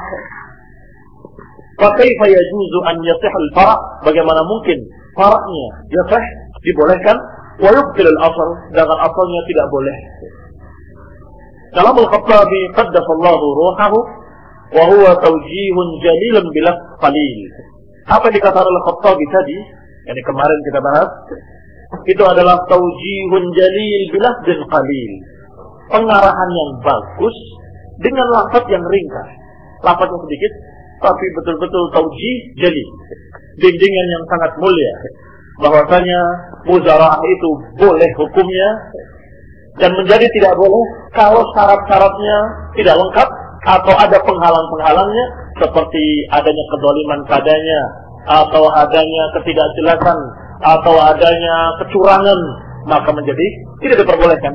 Fakaifa yajuzu an yasihhu al-fara'. Bagaimana mungkin faraknya yasih, dibolehkan, wa yubtil al-asl, sedangkan asalnya tidak boleh. Kalam al-Khattabi qaddasallahu ruhahu wa huwa tawjihun jalilun bila qalil. Apa yang dikatakan oleh Khattabi tadi, yang kemarin kita bahas, itu adalah tawjihun jalil bila dan qalil. Pengarahan yang bagus dengan lafaz yang ringkas. Lafaz yang sedikit tapi betul-betul tawjih jalil. Bimbingan yang sangat mulia. Bahwasanya muzara'ah itu boleh hukumnya dan menjadi tidak boleh kalau syarat-syaratnya tidak lengkap atau ada penghalang-penghalangnya seperti adanya kedoliman padanya atau adanya ketidakjelasan atau adanya kecurangan, maka menjadi tidak diperbolehkan.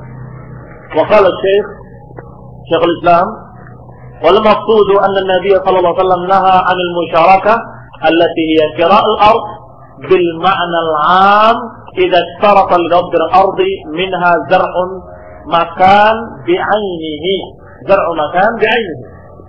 Wa qala Syekh Syekhul Islam wal maqsudu anna an-nabiy sallallahu alaihi wasallam naha 'anil musyarakah allati hiya kira'ul ard bil ma'na al-'am idza ishtaraqa li-rabb al-ardi minha zar'un makan bi'ainihi zar'u makan bi'ainihi.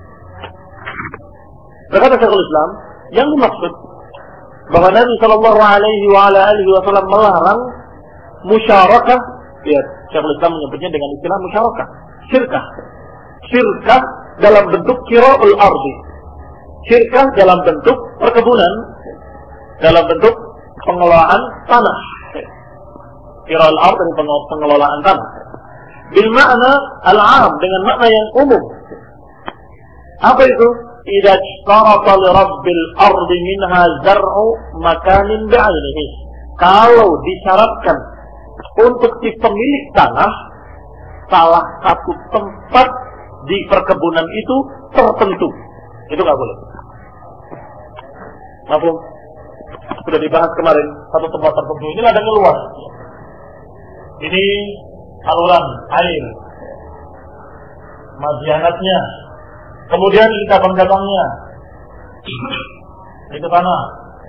Berkata Syekhul Islam, yang dimaksud bahwa Nabi sallallahu alaihi wa ala alihi wasallam melarang musyarakah, ya Syekhul Islam menyebutnya dengan istilah musyarakah, syirkah. Syirkah dalam bentuk kira'ul ardi. Syirkah dalam bentuk perkebunan, dalam bentuk pengelolaan tanah. Kira'ul ardi dari pengelolaan tanah. Bil makna al-'am, dengan makna yang umum. Apa itu? Idza ishtaraqa li rabbil ardi minha zar'u makanin bi'ainihi. Kalau disyaratkan untuk si pemilik tanah salah satu tempat di perkebunan itu tertentu, itu nggak boleh. Maaf, sudah dibahas kemarin, satu tempat tertentu ini ladangnya luas. Ini saluran air, madianatnya, kemudian ini cabang-cabangnya, itu tanah.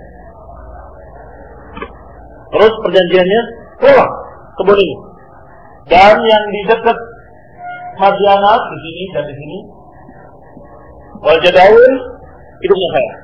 Terus perjanjiannya keluar kebun ini. Dan yang di dekat madianat di sini dan di sini, wal jadawil, hidupnya saya.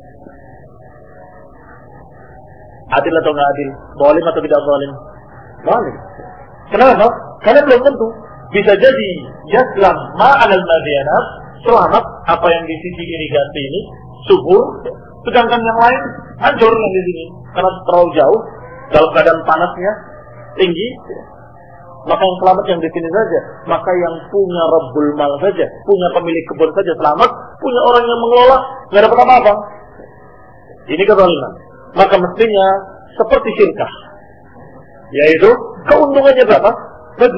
Adil atau nggak adil? Zalim atau tidak zalim? Zalim. Kenapa? Karena belum tentu. Bisa jadi yaslam ma'al madianat, selamat apa yang di sisi irigasi ini subur, sedangkan yang lain hancur yang di sini karena terlalu jauh dalam keadaan panasnya tinggi. Maka yang selamat yang di sini saja. Maka yang punya Rabbul Mal saja, punya pemilik kebun saja selamat, punya orang yang mengelola nggak dapat apa-apa. Ini kezaliman. Maka mestinya seperti syirkah, yaitu keuntungannya berapa? Bagi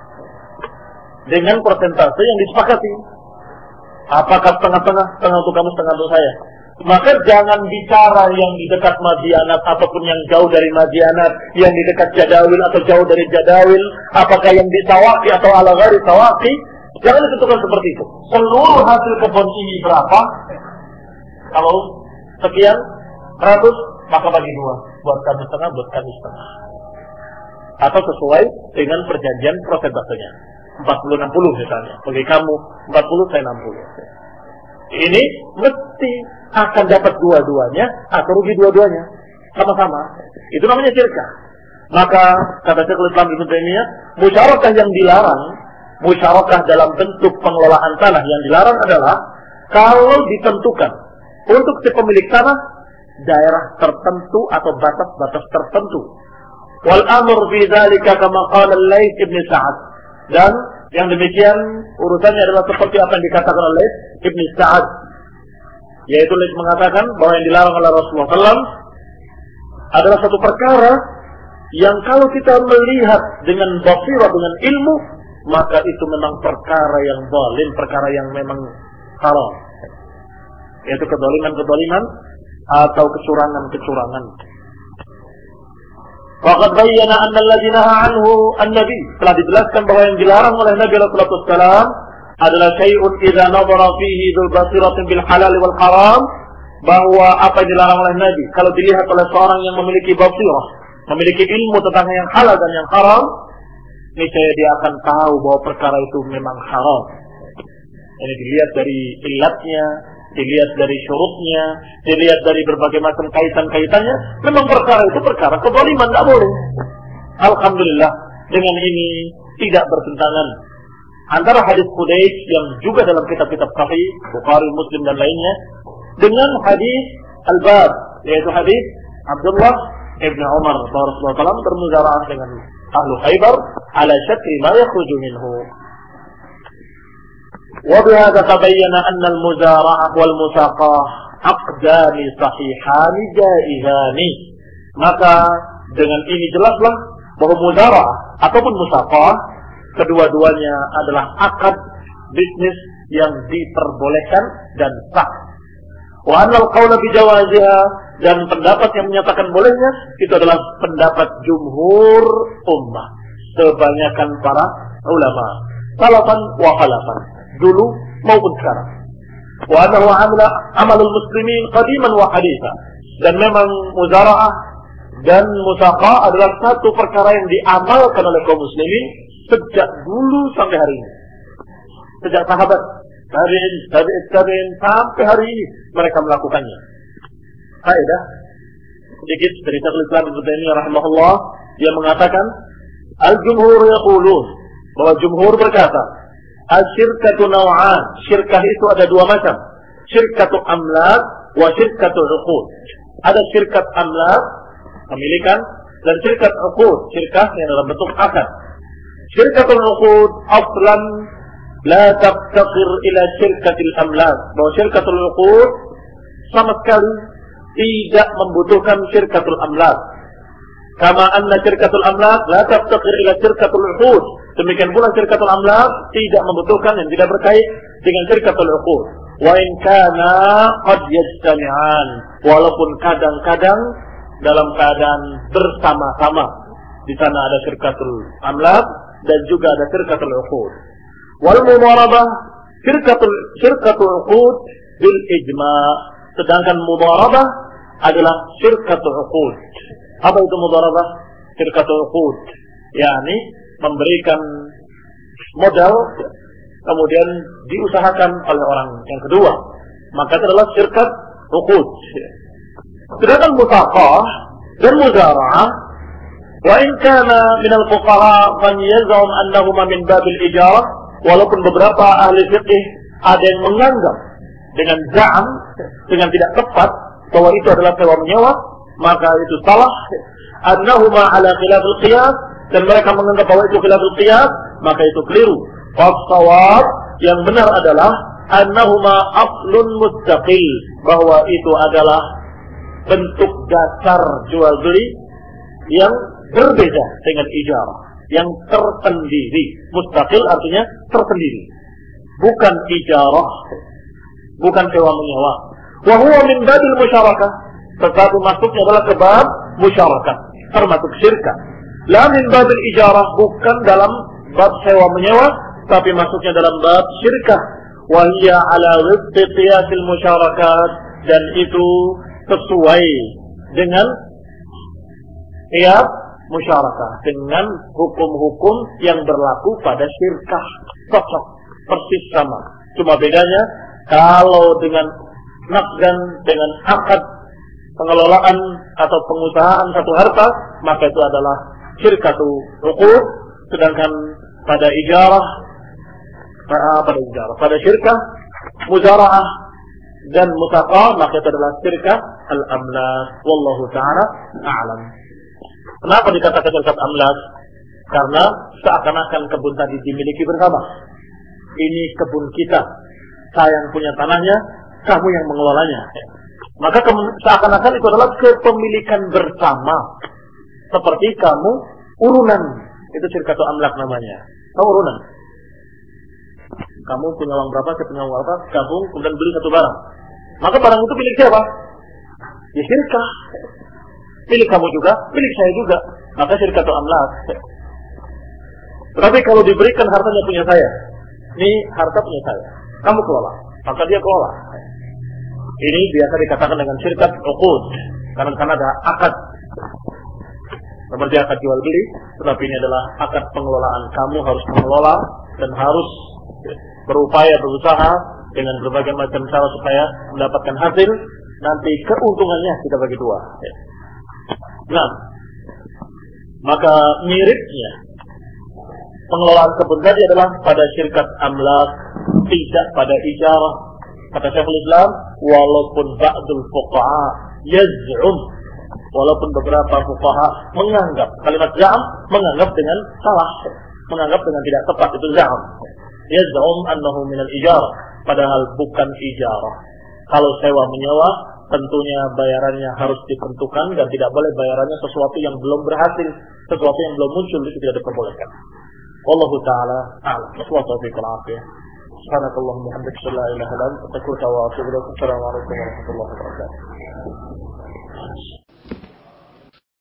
dengan persentase yang disepakati. Apakah setengah-setengah, setengah untuk kamu, setengah untuk saya? Maka jangan bicara yang di dekat Madianat ataupun yang jauh dari Madianat, yang di dekat Jadawil atau jauh dari Jadawil, apakah yang di Sawaki atau ala ghairi Sawaki. Jangan ditentukan seperti itu. Seluruh hasil kebun ini berapa? Kalau sekian ratus, maka bagi dua, buat kamu setengah, buat kamu setengah, atau sesuai dengan perjanjian persentasenya empat puluh enam puluh misalnya, bagi kamu empat puluh, saya enam puluh. Ini mesti akan dapat dua-duanya atau rugi dua-duanya sama-sama. Itu namanya syirkah. Maka kata Syekhul Islam Ibnu Taimiyah, musyarakah yang dilarang, musyarakah dalam bentuk pengelolaan tanah yang dilarang adalah kalau ditentukan untuk si pemilik tanah daerah tertentu atau batas-batas tertentu. Wal amr fi dzalika kama qala Al-Laits bin Sa'ad. Dan yang demikian urusannya adalah seperti apa yang dikatakan oleh Laits bin Sa'ad, yaitu Laits mengatakan bahwa yang dilarang oleh Rasulullah sallallahu alaihi wasallam adalah satu perkara yang kalau kita melihat dengan basirah, dengan ilmu, maka itu memang perkara yang zalim, perkara yang memang haram, yaitu kezaliman-kezaliman atau kecurangan-kecurangan. Waqad bayyana anna alladhi nahaa anhu an-nabi, telah dijelaskan bahwa yang dilarang oleh Nabi sallallahu alaihi wasallam adalah syai'un idza nadhara fihi dzul basiratin bil halal wal haram, bahwa apa yang dilarang oleh Nabi kalau dilihat oleh seorang yang memiliki basirah, memiliki ilmu tentang yang halal dan yang haram, niscaya dia akan tahu bahwa perkara itu memang haram. Ini dilihat dari ilatnya, dilihat dari syurutnya, dilihat dari berbagai macam kaitan-kaitannya. Memang perkara itu perkara kezaliman, tidak boleh. Alhamdulillah, dengan ini tidak bertentangan antara hadis Hudaysh yang juga dalam kitab-kitab sahih Bukhari, Muslim dan lainnya, dengan hadis Al-Bab, yaitu hadis Abdullah ibn Umar bahwa Rasulullah sallallahu alaihi wasallam bermuzaraah dengan ahlu Khaybar ala syatri ma yakhruju minhu. وبهذا تبين أن المزارعة والمساقاة عقدان صحيحان جائزان. Maka dengan ini jelaslah bahwa muzara'ah ataupun musaqah kedua-duanya adalah akad bisnis yang diperbolehkan dan sah. Wa anna al-qawla bi jawaziha, dan pendapat yang menyatakan bolehnya itu adalah pendapat jumhur ummah, kebanyakan para ulama, salafan wa khalafan, dulu maupun sekarang. Wa annahu amala amalul muslimin qadiman wa haditha, dan memang muzara'ah dan musaqah adalah satu perkara yang diamalkan oleh kaum muslimin sejak dulu sampai hari ini. Sejak sahabat tabi'in, tabi'in, tabi'in sampai hari ini mereka melakukannya. Faedah sedikit dari Syekhul Islam Ibnu Taimiyah rahimahullah, dia mengatakan al-jumhur yaqulun, bahwa jumhur berkata asyirkatu naw'an, syirkah itu ada dua macam, syirkatu amlak wa syirkatu uqud. Ada syirkat amlak, pemilikan, dan syirkat uqud, syirkah yang dalam bentuk akad. Syirkatul uqud aslan la taqtaqir ila syirkatil amlak, bahwa syirkatul uqud sama sekali tidak membutuhkan syirkatul amlak. Kama anna syirkatul amlak la taqtaqir ila syirkatul uqud, demikian pula syirkatul amlak tidak membutuhkan dan tidak berkait dengan syirkatul uqud. Wa in kana qad yajtami'an, walaupun kadang-kadang dalam keadaan bersama-sama. Di sana ada syirkatul amlak dan juga ada syirkatul uqud. Wal mudharabah syirkatul syirkatul uqud bil ijma'. Sedangkan mudharabah adalah syirkatul uqud. Apa itu mudharabah? Syirkatul uqud, yakni memberikan modal kemudian diusahakan oleh orang yang kedua, maka itu adalah syirkat uqud. Sedangkan musaqah dan muzara'ah, wa in kana min al-fuqaha man yaz'um annahuma min babil ijarah, walaupun beberapa ahli fiqh ada yang menganggap dengan za'am, dengan tidak tepat bahwa itu adalah sewa menyewa, maka itu salah. Annahuma ala khilafil qiyas, dan mereka menganggap bahwa itu khilafil qiyas, maka itu keliru. Fas-shawab, yang benar adalah annahuma aslun mustaqil, bahwa itu adalah bentuk dasar jual beli yang berbeda dengan ijarah, yang tersendiri. Mustaqil artinya tersendiri, bukan ijarah, bukan sewa menyewa. Wa huwa min babil musyarakah, tetapi masuknya adalah ke bab musyarakah, termasuk syirkah. La min babil ijarah, bukan dalam bab sewa menyewa, tapi masuknya dalam bab syirkah. Wa hiya ala wifqi qiyasil musyarakat, dan itu sesuai dengan qiyas musyarakah, dengan hukum-hukum yang berlaku pada syirkah. Cocok, persis sama. Cuma bedanya kalau dengan naqdan, dengan akad pengelolaan atau pengusahaan satu harta, maka itu adalah syirkatu uqud. Sedangkan pada ijarah, pada ijarah, pada syirkah, muzara'ah dan musaqah, maka itu adalah syirkah al-amlak. Wallahu ta'ala a'lam. Kenapa dikatakan syirkah amlak? Karena seakan-akan kebun tadi dimiliki bersama. Ini kebun kita, saya yang punya tanahnya, kamu yang mengelolanya. Maka seakan-akan itu adalah kepemilikan bersama. Seperti kamu urunan, itu syirkatu amlak namanya. Kamu urunan. Kamu punya uang berapa, saya punya uang berapa, gabung kemudian beli satu barang. Maka barang itu milik siapa? Ya syirkah. Milik kamu juga, milik saya juga. Maka syirkatu amlak. Tetapi kalau diberikan hartanya punya saya, ini harta punya saya, kamu kelola, maka dia kelola. Ini biasa dikatakan dengan syirkat uqud, karena karena ada akad seperti akad jual beli, tetapi ini adalah akad pengelolaan. Kamu harus mengelola dan harus berupaya berusaha dengan berbagai macam cara supaya mendapatkan hasil. Nanti keuntungannya kita bagi dua. Nah, maka miripnya pengelolaan kebun tadi adalah pada syirkat amlak, tidak pada ijarah. Kata Syekhul Islam, walaupun ba'dul fuqaha yaz'um, walaupun beberapa fuqaha menganggap kalimat za'am, menganggap dengan salah, menganggap dengan tidak tepat, itu za'am. Yaz'um annahu minal ijarah, padahal bukan ijarah. Kalau sewa menyewa, tentunya bayarannya harus ditentukan dan tidak boleh bayarannya sesuatu yang belum berhasil, sesuatu yang belum muncul, itu tidak diperbolehkan. Wallahu ta'ala a'lam. Wassalamualaikum warahmatullahi wabarakatuh. Subhanakallahumma wa bihamdika la ilaha illa anta astaghfiruka wa atubu ilaik. Assalamualaikum warahmatullahi wabarakatuh.